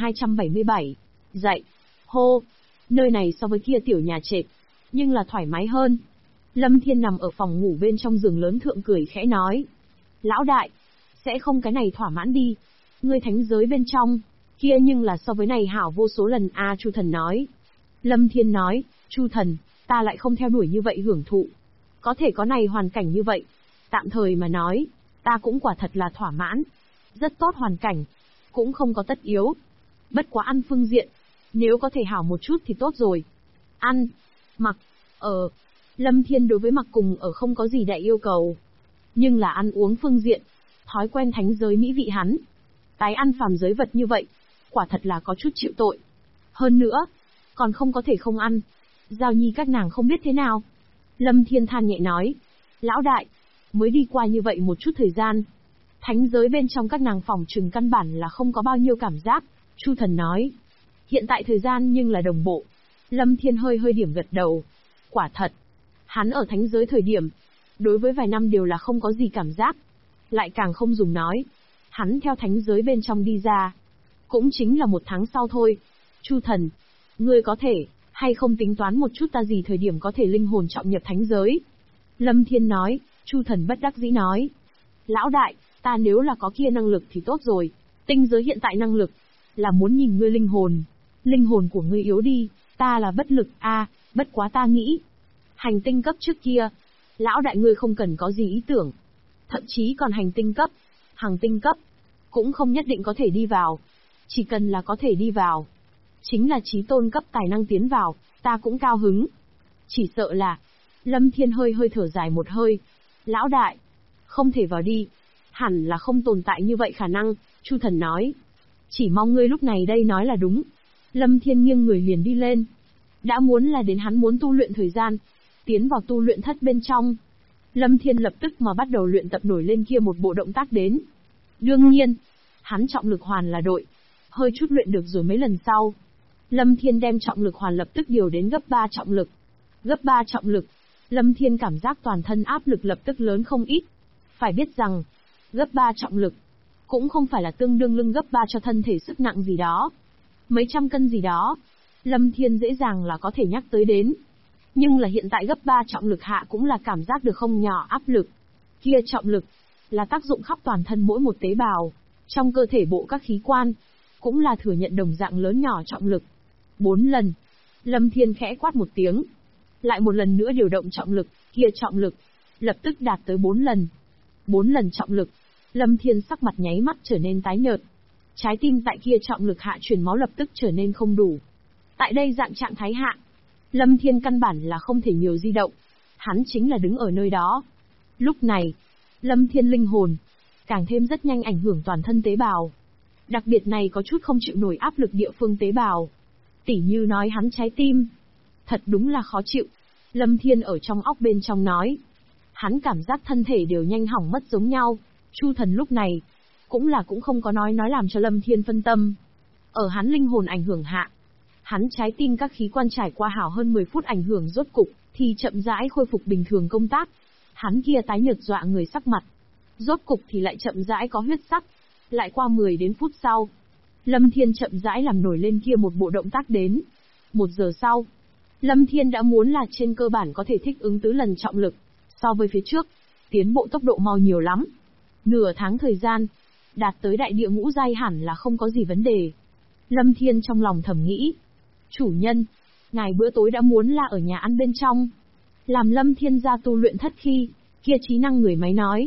1277. Dậy. Hô. Nơi này so với kia tiểu nhà trệt, nhưng là thoải mái hơn. Lâm Thiên nằm ở phòng ngủ bên trong giường lớn thượng cười khẽ nói, lão đại, sẽ không cái này thỏa mãn đi. Ngươi thánh giới bên trong, kia nhưng là so với này hảo vô số lần a. Chu Thần nói. Lâm Thiên nói, Chu Thần, ta lại không theo đuổi như vậy hưởng thụ. Có thể có này hoàn cảnh như vậy. Tạm thời mà nói, ta cũng quả thật là thỏa mãn. Rất tốt hoàn cảnh, cũng không có tất yếu. Bất quá ăn phương diện, nếu có thể hảo một chút thì tốt rồi. Ăn, mặc, ở. Lâm Thiên đối với mặc cùng ở không có gì đại yêu cầu. Nhưng là ăn uống phương diện, thói quen thánh giới mỹ vị hắn. Tái ăn phàm giới vật như vậy, quả thật là có chút chịu tội. Hơn nữa, còn không có thể không ăn. Giao Nhi các nàng không biết thế nào. Lâm Thiên than nhẹ nói, lão đại, mới đi qua như vậy một chút thời gian. Thánh giới bên trong các nàng phòng trừng căn bản là không có bao nhiêu cảm giác. Chu Thần nói, hiện tại thời gian nhưng là đồng bộ. Lâm Thiên hơi điểm gật đầu. Quả thật, hắn ở thánh giới thời điểm, đối với vài năm đều là không có gì cảm giác. Lại càng không dùng nói, hắn theo thánh giới bên trong đi ra, cũng chính là 1 tháng sau thôi. Chu Thần, ngươi có thể, hay không tính toán một chút ta gì thời điểm có thể linh hồn trọng nhập thánh giới? Lâm Thiên nói. Chu Thần bất đắc dĩ nói, lão đại, ta nếu là có kia năng lực thì tốt rồi. Tinh giới hiện tại năng lực, là muốn nhìn ngươi linh hồn. Linh hồn của ngươi yếu đi, ta là bất lực a. Bất quá ta nghĩ, hành tinh cấp trước kia, lão đại ngươi không cần có gì ý tưởng. Thậm chí còn hành tinh cấp, hàng tinh cấp, cũng không nhất định có thể đi vào. Chỉ cần là có thể đi vào, chính là chí tôn cấp tài năng tiến vào, ta cũng cao hứng. Chỉ sợ là, Lâm Thiên hơi thở dài một hơi. Lão đại, không thể vào đi. Hẳn là không tồn tại như vậy khả năng. Chu Thần nói, chỉ mong ngươi lúc này đây nói là đúng. Lâm Thiên nghiêng người liền đi lên. Đã muốn là đến hắn muốn tu luyện thời gian, tiến vào tu luyện thất bên trong. Lâm Thiên lập tức mà bắt đầu luyện tập nổi lên kia một bộ động tác đến. Đương nhiên, hắn trọng lực hoàn là đội. Hơi chút luyện được rồi mấy lần sau, Lâm Thiên đem trọng lực hoàn lập tức điều đến gấp 3 trọng lực. Gấp 3 trọng lực, Lâm Thiên cảm giác toàn thân áp lực lập tức lớn không ít. Phải biết rằng, gấp 3 trọng lực, cũng không phải là tương đương lưng gấp 3 cho thân thể sức nặng gì đó. Mấy trăm cân gì đó, Lâm Thiên dễ dàng là có thể nhắc tới đến. Nhưng là hiện tại gấp 3 trọng lực hạ cũng là cảm giác được không nhỏ áp lực. Kia trọng lực, là tác dụng khắp toàn thân mỗi một tế bào, trong cơ thể bộ các khí quan, cũng là thừa nhận đồng dạng lớn nhỏ trọng lực. 4 lần, Lâm Thiên khẽ quát một tiếng. Lại một lần nữa điều động trọng lực, kia trọng lực, lập tức đạt tới 4 lần. 4 lần trọng lực, Lâm Thiên sắc mặt nháy mắt trở nên tái nhợt. Trái tim tại kia trọng lực hạ truyền máu lập tức trở nên không đủ. Tại đây dạng trạng thái hạ, Lâm Thiên căn bản là không thể nhiều di động. Hắn chính là đứng ở nơi đó. Lúc này, Lâm Thiên linh hồn, càng thêm rất nhanh ảnh hưởng toàn thân tế bào. Đặc biệt này có chút không chịu nổi áp lực địa phương tế bào. Tỉ như nói hắn trái tim. Thật đúng là khó chịu. Lâm Thiên ở trong óc bên trong nói. Hắn cảm giác thân thể đều nhanh hỏng mất giống nhau. Chu Thần lúc này, cũng không có nói làm cho Lâm Thiên phân tâm. Ở hắn linh hồn ảnh hưởng hạ, hắn trái tim các khí quan trải qua hảo hơn 10 phút ảnh hưởng rốt cục, thì chậm rãi khôi phục bình thường công tác. Hắn kia tái nhợt dọa người sắc mặt. Rốt cục thì lại chậm rãi có huyết sắc. Lại qua 10 đến phút sau, Lâm Thiên chậm rãi làm nổi lên kia một bộ động tác đến. 1 giờ sau, Lâm Thiên đã muốn là trên cơ bản có thể thích ứng tứ lần trọng lực. So với phía trước, tiến bộ tốc độ mau nhiều lắm. Nửa tháng thời gian, đạt tới đại địa ngũ giai hẳn là không có gì vấn đề. Lâm Thiên trong lòng thầm nghĩ. Chủ nhân, ngài bữa tối đã muốn là ở nhà ăn bên trong. Làm Lâm Thiên ra tu luyện thất khi, kia trí năng người máy nói.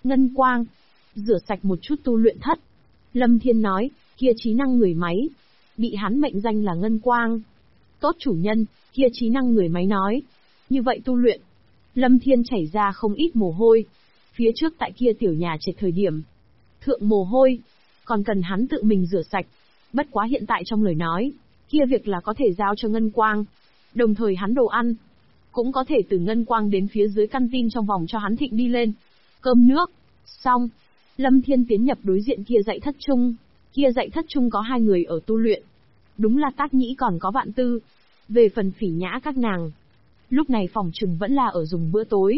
Ngân quang. Rửa sạch một chút tu luyện thất. Lâm Thiên nói, kia trí năng người máy. Bị hắn mệnh danh là Ngân quang. Tốt chủ nhân, kia trí năng người máy nói. Như vậy tu luyện. Lâm Thiên chảy ra không ít mồ hôi. Phía trước tại kia tiểu nhà trệt thời điểm. Thượng mồ hôi. Còn cần hắn tự mình rửa sạch. Bất quá hiện tại trong lời nói, kia việc là có thể giao cho Ngân quang. Đồng thời hắn đồ ăn. Cũng có thể từ Ngân quang đến phía dưới căn tin trong vòng cho hắn thịnh đi lên. Cơm nước. Xong. Lâm Thiên tiến nhập đối diện kia dãy thất trung. Kia dãy thất trung có 2 người ở tu luyện. Đúng là Tác Nhĩ còn có Vạn Tư. Về phần Phỉ Nhã các nàng, lúc này phòng trừng vẫn là ở dùng bữa tối.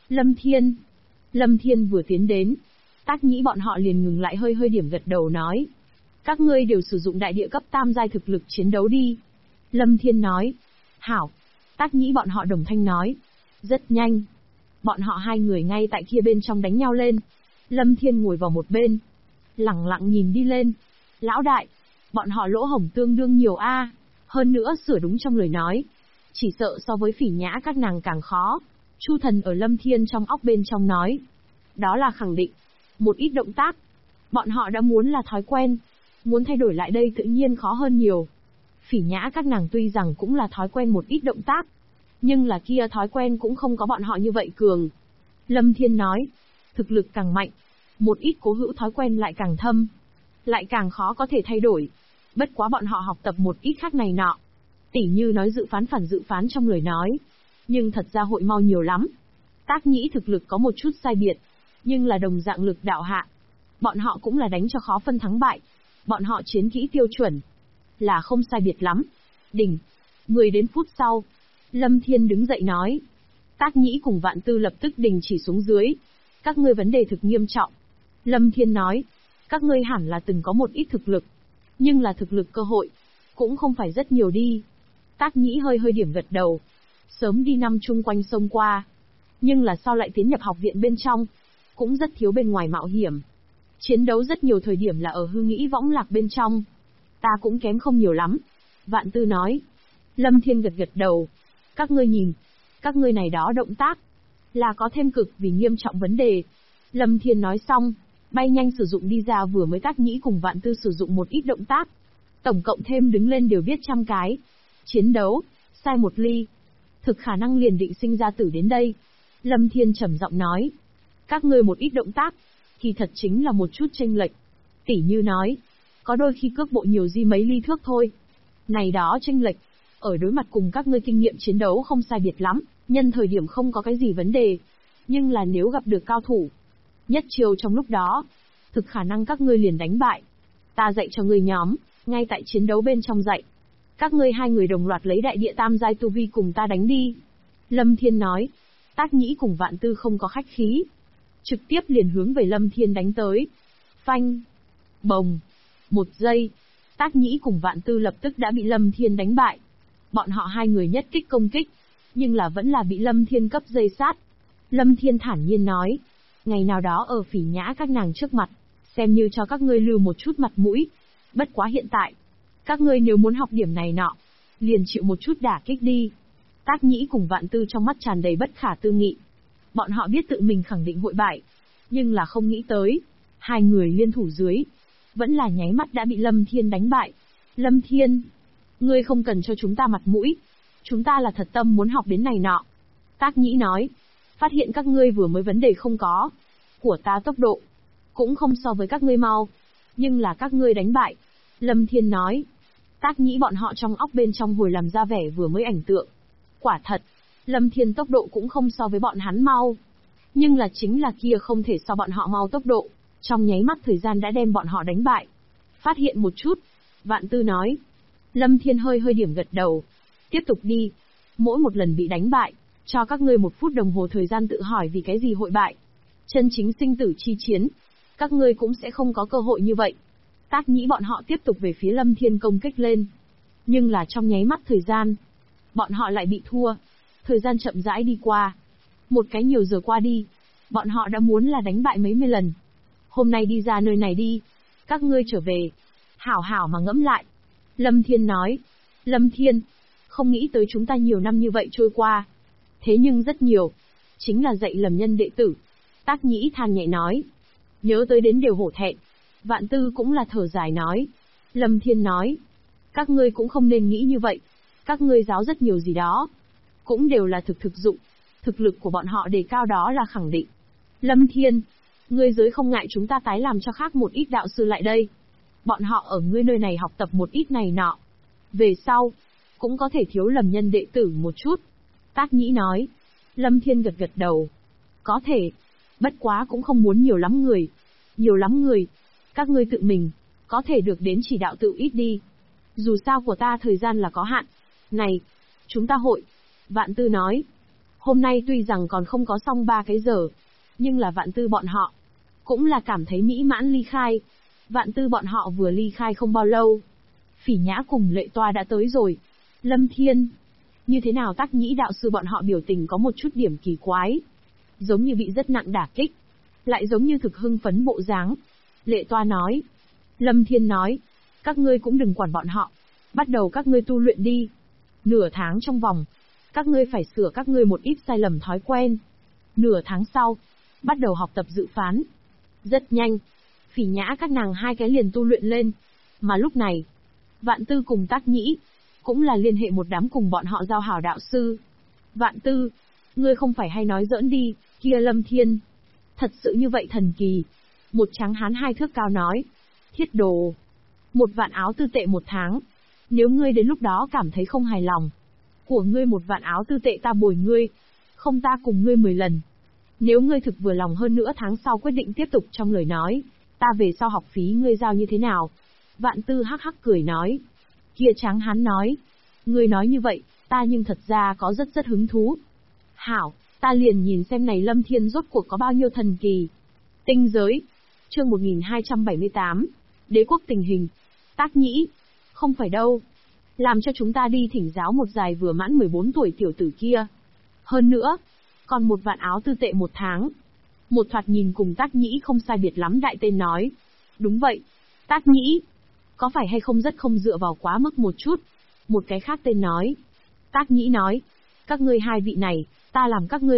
Lâm Thiên vừa tiến đến, Tác Nhĩ bọn họ liền ngừng lại hơi điểm gật đầu nói. Các ngươi đều sử dụng đại địa cấp tam giai thực lực chiến đấu đi. Lâm Thiên nói. Hảo. Tác Nhĩ bọn họ đồng thanh nói. Rất nhanh. Bọn họ 2 người ngay tại kia bên trong đánh nhau lên. Lâm Thiên ngồi vào một bên. Lẳng lặng nhìn đi lên. Lão đại. Bọn họ lỗ hổng tương đương nhiều a. Hơn nữa sửa đúng trong lời nói. Chỉ sợ so với Phỉ Nhã các nàng càng khó. Chu Thần ở Lâm Thiên trong óc bên trong nói. Đó là khẳng định. Một ít động tác. Bọn họ đã muốn là thói quen. Muốn thay đổi lại đây tự nhiên khó hơn nhiều. Phỉ Nhã các nàng tuy rằng cũng là thói quen một ít động tác. Nhưng là kia thói quen cũng không có bọn họ như vậy cường. Lâm Thiên nói. Thực lực càng mạnh. Một ít cố hữu thói quen lại càng thâm. Lại càng khó có thể thay đổi. Bất quá bọn họ học tập một ít khác này nọ. Tỉ như nói dự phán phản dự phán trong lời nói. Nhưng thật ra hội mau nhiều lắm. Tác Nhĩ thực lực có một chút sai biệt. Nhưng là đồng dạng lực đạo hạ. Bọn họ cũng là đánh cho khó phân thắng bại. Bọn họ chiến kỹ tiêu chuẩn. Là không sai biệt lắm. Đỉnh. 10 đến phút sau. Lâm Thiên đứng dậy nói. Tác Nhĩ cùng Vạn Tư lập tức đình chỉ xuống dưới. Các ngươi vấn đề thực nghiêm trọng. Lâm Thiên nói. Các ngươi hẳn là từng có một ít thực lực. Nhưng là thực lực cơ hội. Cũng không phải rất nhiều đi. Tác Nhĩ hơi điểm gật đầu. Sớm đi năm chung quanh sông qua. Nhưng là sau lại tiến nhập học viện bên trong. Cũng rất thiếu bên ngoài mạo hiểm. Chiến đấu rất nhiều thời điểm là ở hư nghĩ võng lạc bên trong. Ta cũng kém không nhiều lắm. Vạn Tư nói. Lâm Thiên gật đầu. Các ngươi nhìn. Các ngươi này đó động tác. Là có thêm cực vì nghiêm trọng vấn đề. Lâm Thiên nói xong. Bay nhanh sử dụng đi ra vừa mới Tác Nhĩ cùng Vạn Tư sử dụng một ít động tác. Tổng cộng thêm đứng lên đều biết 100 cái. Chiến đấu. Sai một ly. Thực khả năng liền định sinh ra tử đến đây. Lâm Thiên trầm giọng nói. Các ngươi một ít động tác. Thì thật chính là một chút chênh lệch. Tỉ như nói. Có đôi khi cước bộ nhiều di mấy ly thước thôi. Này đó chênh lệch. Ở đối mặt cùng các ngươi kinh nghiệm chiến đấu không sai biệt lắm. Nhân thời điểm không có cái gì vấn đề. Nhưng là nếu gặp được cao thủ. Nhất chiều trong lúc đó. Thực khả năng các ngươi liền đánh bại. Ta dạy cho ngươi nhóm. Ngay tại chiến đấu bên trong dạy. Các ngươi 2 người đồng loạt lấy đại địa tam giai tu vi cùng ta đánh đi. Lâm Thiên nói. Tác Nhĩ cùng Vạn Tư không có khách khí. Trực tiếp liền hướng về Lâm Thiên đánh tới. Phanh. Bồng. 1 giây. Tác Nhĩ cùng Vạn Tư lập tức đã bị Lâm Thiên đánh bại. Bọn họ 2 người nhất kích công kích. Nhưng là vẫn là bị Lâm Thiên cấp dây sát. Lâm Thiên thản nhiên nói. Ngày nào đó ở Phỉ Nhã các nàng trước mặt. Xem như cho các ngươi lưu một chút mặt mũi. Bất quá hiện tại. Các ngươi nếu muốn học điểm này nọ. Liền chịu một chút đả kích đi. Tác Nhĩ cùng Vạn Tư trong mắt tràn đầy bất khả tư nghị. Bọn họ biết tự mình khẳng định hội bại. Nhưng là không nghĩ tới. 2 người liên thủ dưới. Vẫn là nháy mắt đã bị Lâm Thiên đánh bại. Lâm Thiên. Ngươi không cần cho chúng ta mặt mũi. Chúng ta là thật tâm muốn học đến này nọ. Tác Nhĩ nói. Phát hiện các ngươi vừa mới vấn đề không có. Của ta tốc độ. Cũng không so với các ngươi mau. Nhưng là các ngươi đánh bại. Lâm Thiên nói. Tác Nhĩ bọn họ trong óc bên trong hồi làm ra vẻ vừa mới ảnh tượng. Quả thật. Lâm Thiên tốc độ cũng không so với bọn hắn mau. Nhưng là chính là kia không thể so bọn họ mau tốc độ. Trong nháy mắt thời gian đã đem bọn họ đánh bại. Phát hiện một chút. Vạn Tư nói. Lâm Thiên hơi điểm gật đầu. Tiếp tục đi. Mỗi một lần bị đánh bại. Cho các ngươi 1 phút đồng hồ thời gian tự hỏi vì cái gì hội bại. Chân chính sinh tử chi chiến. Các ngươi cũng sẽ không có cơ hội như vậy. Tác Nhĩ bọn họ tiếp tục về phía Lâm Thiên công kích lên. Nhưng là trong nháy mắt thời gian. Bọn họ lại bị thua. Thời gian chậm rãi đi qua. Một cái nhiều giờ qua đi. Bọn họ đã muốn là đánh bại mấy mươi lần. Hôm nay đi ra nơi này đi. Các ngươi trở về. Hảo mà ngẫm lại. Lâm Thiên nói. Lâm Thiên. Không nghĩ tới chúng ta nhiều năm như vậy trôi qua. Thế nhưng rất nhiều. Chính là dạy lầm nhân đệ tử. Tác Nhĩ than nhẹ nói. Nhớ tới đến đều hổ thẹn. Vạn Tư cũng là thở dài nói. Lâm Thiên nói. Các ngươi cũng không nên nghĩ như vậy. Các ngươi giáo rất nhiều gì đó. Cũng đều là thực dụng. Thực lực của bọn họ đề cao đó là khẳng định. Lâm Thiên, ngươi giới không ngại chúng ta tái làm cho khác một ít đạo sư lại đây. Bọn họ ở ngươi nơi này học tập một ít này nọ. Về sau, cũng có thể thiếu lầm nhân đệ tử một chút. Tác Nhĩ nói. Lâm Thiên gật gật đầu. Có thể. Bất quá cũng không muốn nhiều lắm người. Nhiều lắm người. Các ngươi tự mình, có thể được đến chỉ đạo tự ít đi. Dù sao của ta thời gian là có hạn. Này, chúng ta hội. Vạn Tư nói. Hôm nay tuy rằng còn không có xong 3 cái giờ, nhưng là Vạn Tư bọn họ cũng là cảm thấy mỹ mãn ly khai. Vạn Tư bọn họ vừa ly khai không bao lâu, Phỉ Nhã cùng Lệ Toa đã tới rồi. Lâm Thiên, như thế nào? Tác Nhĩ đạo sư bọn họ biểu tình có một chút điểm kỳ quái, giống như bị rất nặng đả kích, lại giống như thực hưng phấn bộ dáng. Lệ Toa nói. Lâm Thiên nói, các ngươi cũng đừng quản bọn họ, bắt đầu các ngươi tu luyện đi. Nửa tháng trong vòng, các ngươi phải sửa các ngươi một ít sai lầm thói quen. Nửa tháng sau, bắt đầu học tập dự phán. Rất nhanh, Phỉ Nhã các nàng hai cái liền tu luyện lên. Mà lúc này, Vạn Tư cùng Tác Nhĩ cũng là liên hệ một đám cùng bọn họ giao hảo đạo sư. Vạn Tư, ngươi không phải hay nói giỡn đi, kia Lâm Thiên thật sự như vậy thần kỳ? Một trắng hán 2 thước cao nói. Thiết đồ, 1 vạn áo tư tệ 1 tháng. Nếu ngươi đến lúc đó cảm thấy không hài lòng, của ngươi 1 vạn áo tư tệ ta bồi ngươi, không ta cùng ngươi 10 lần. Nếu ngươi thực vừa lòng hơn nữa tháng sau quyết định tiếp tục trong lời nói, ta về sau học phí ngươi giao như thế nào? Vạn Tư hắc hắc cười nói. Kia tráng hán nói. Ngươi nói như vậy, ta nhưng thật ra có rất hứng thú. Hảo, ta liền nhìn xem này Lâm Thiên rốt cuộc có bao nhiêu thần kỳ. Tinh giới. Chương 1278. Đế quốc tình hình. Tác Nhĩ. Không phải đâu. Làm cho chúng ta đi thỉnh giáo một dài vừa mãn 14 tuổi tiểu tử kia. Hơn nữa, còn 1 vạn áo tư tệ 1 tháng. Một thoạt nhìn cùng Tác Nhĩ không sai biệt lắm đại tên nói. Đúng vậy. Tác Nhĩ, có phải hay không rất không dựa vào quá mức một chút? Một cái khác tên nói. Tác Nhĩ nói. Các ngươi hai vị này, ta làm các ngươi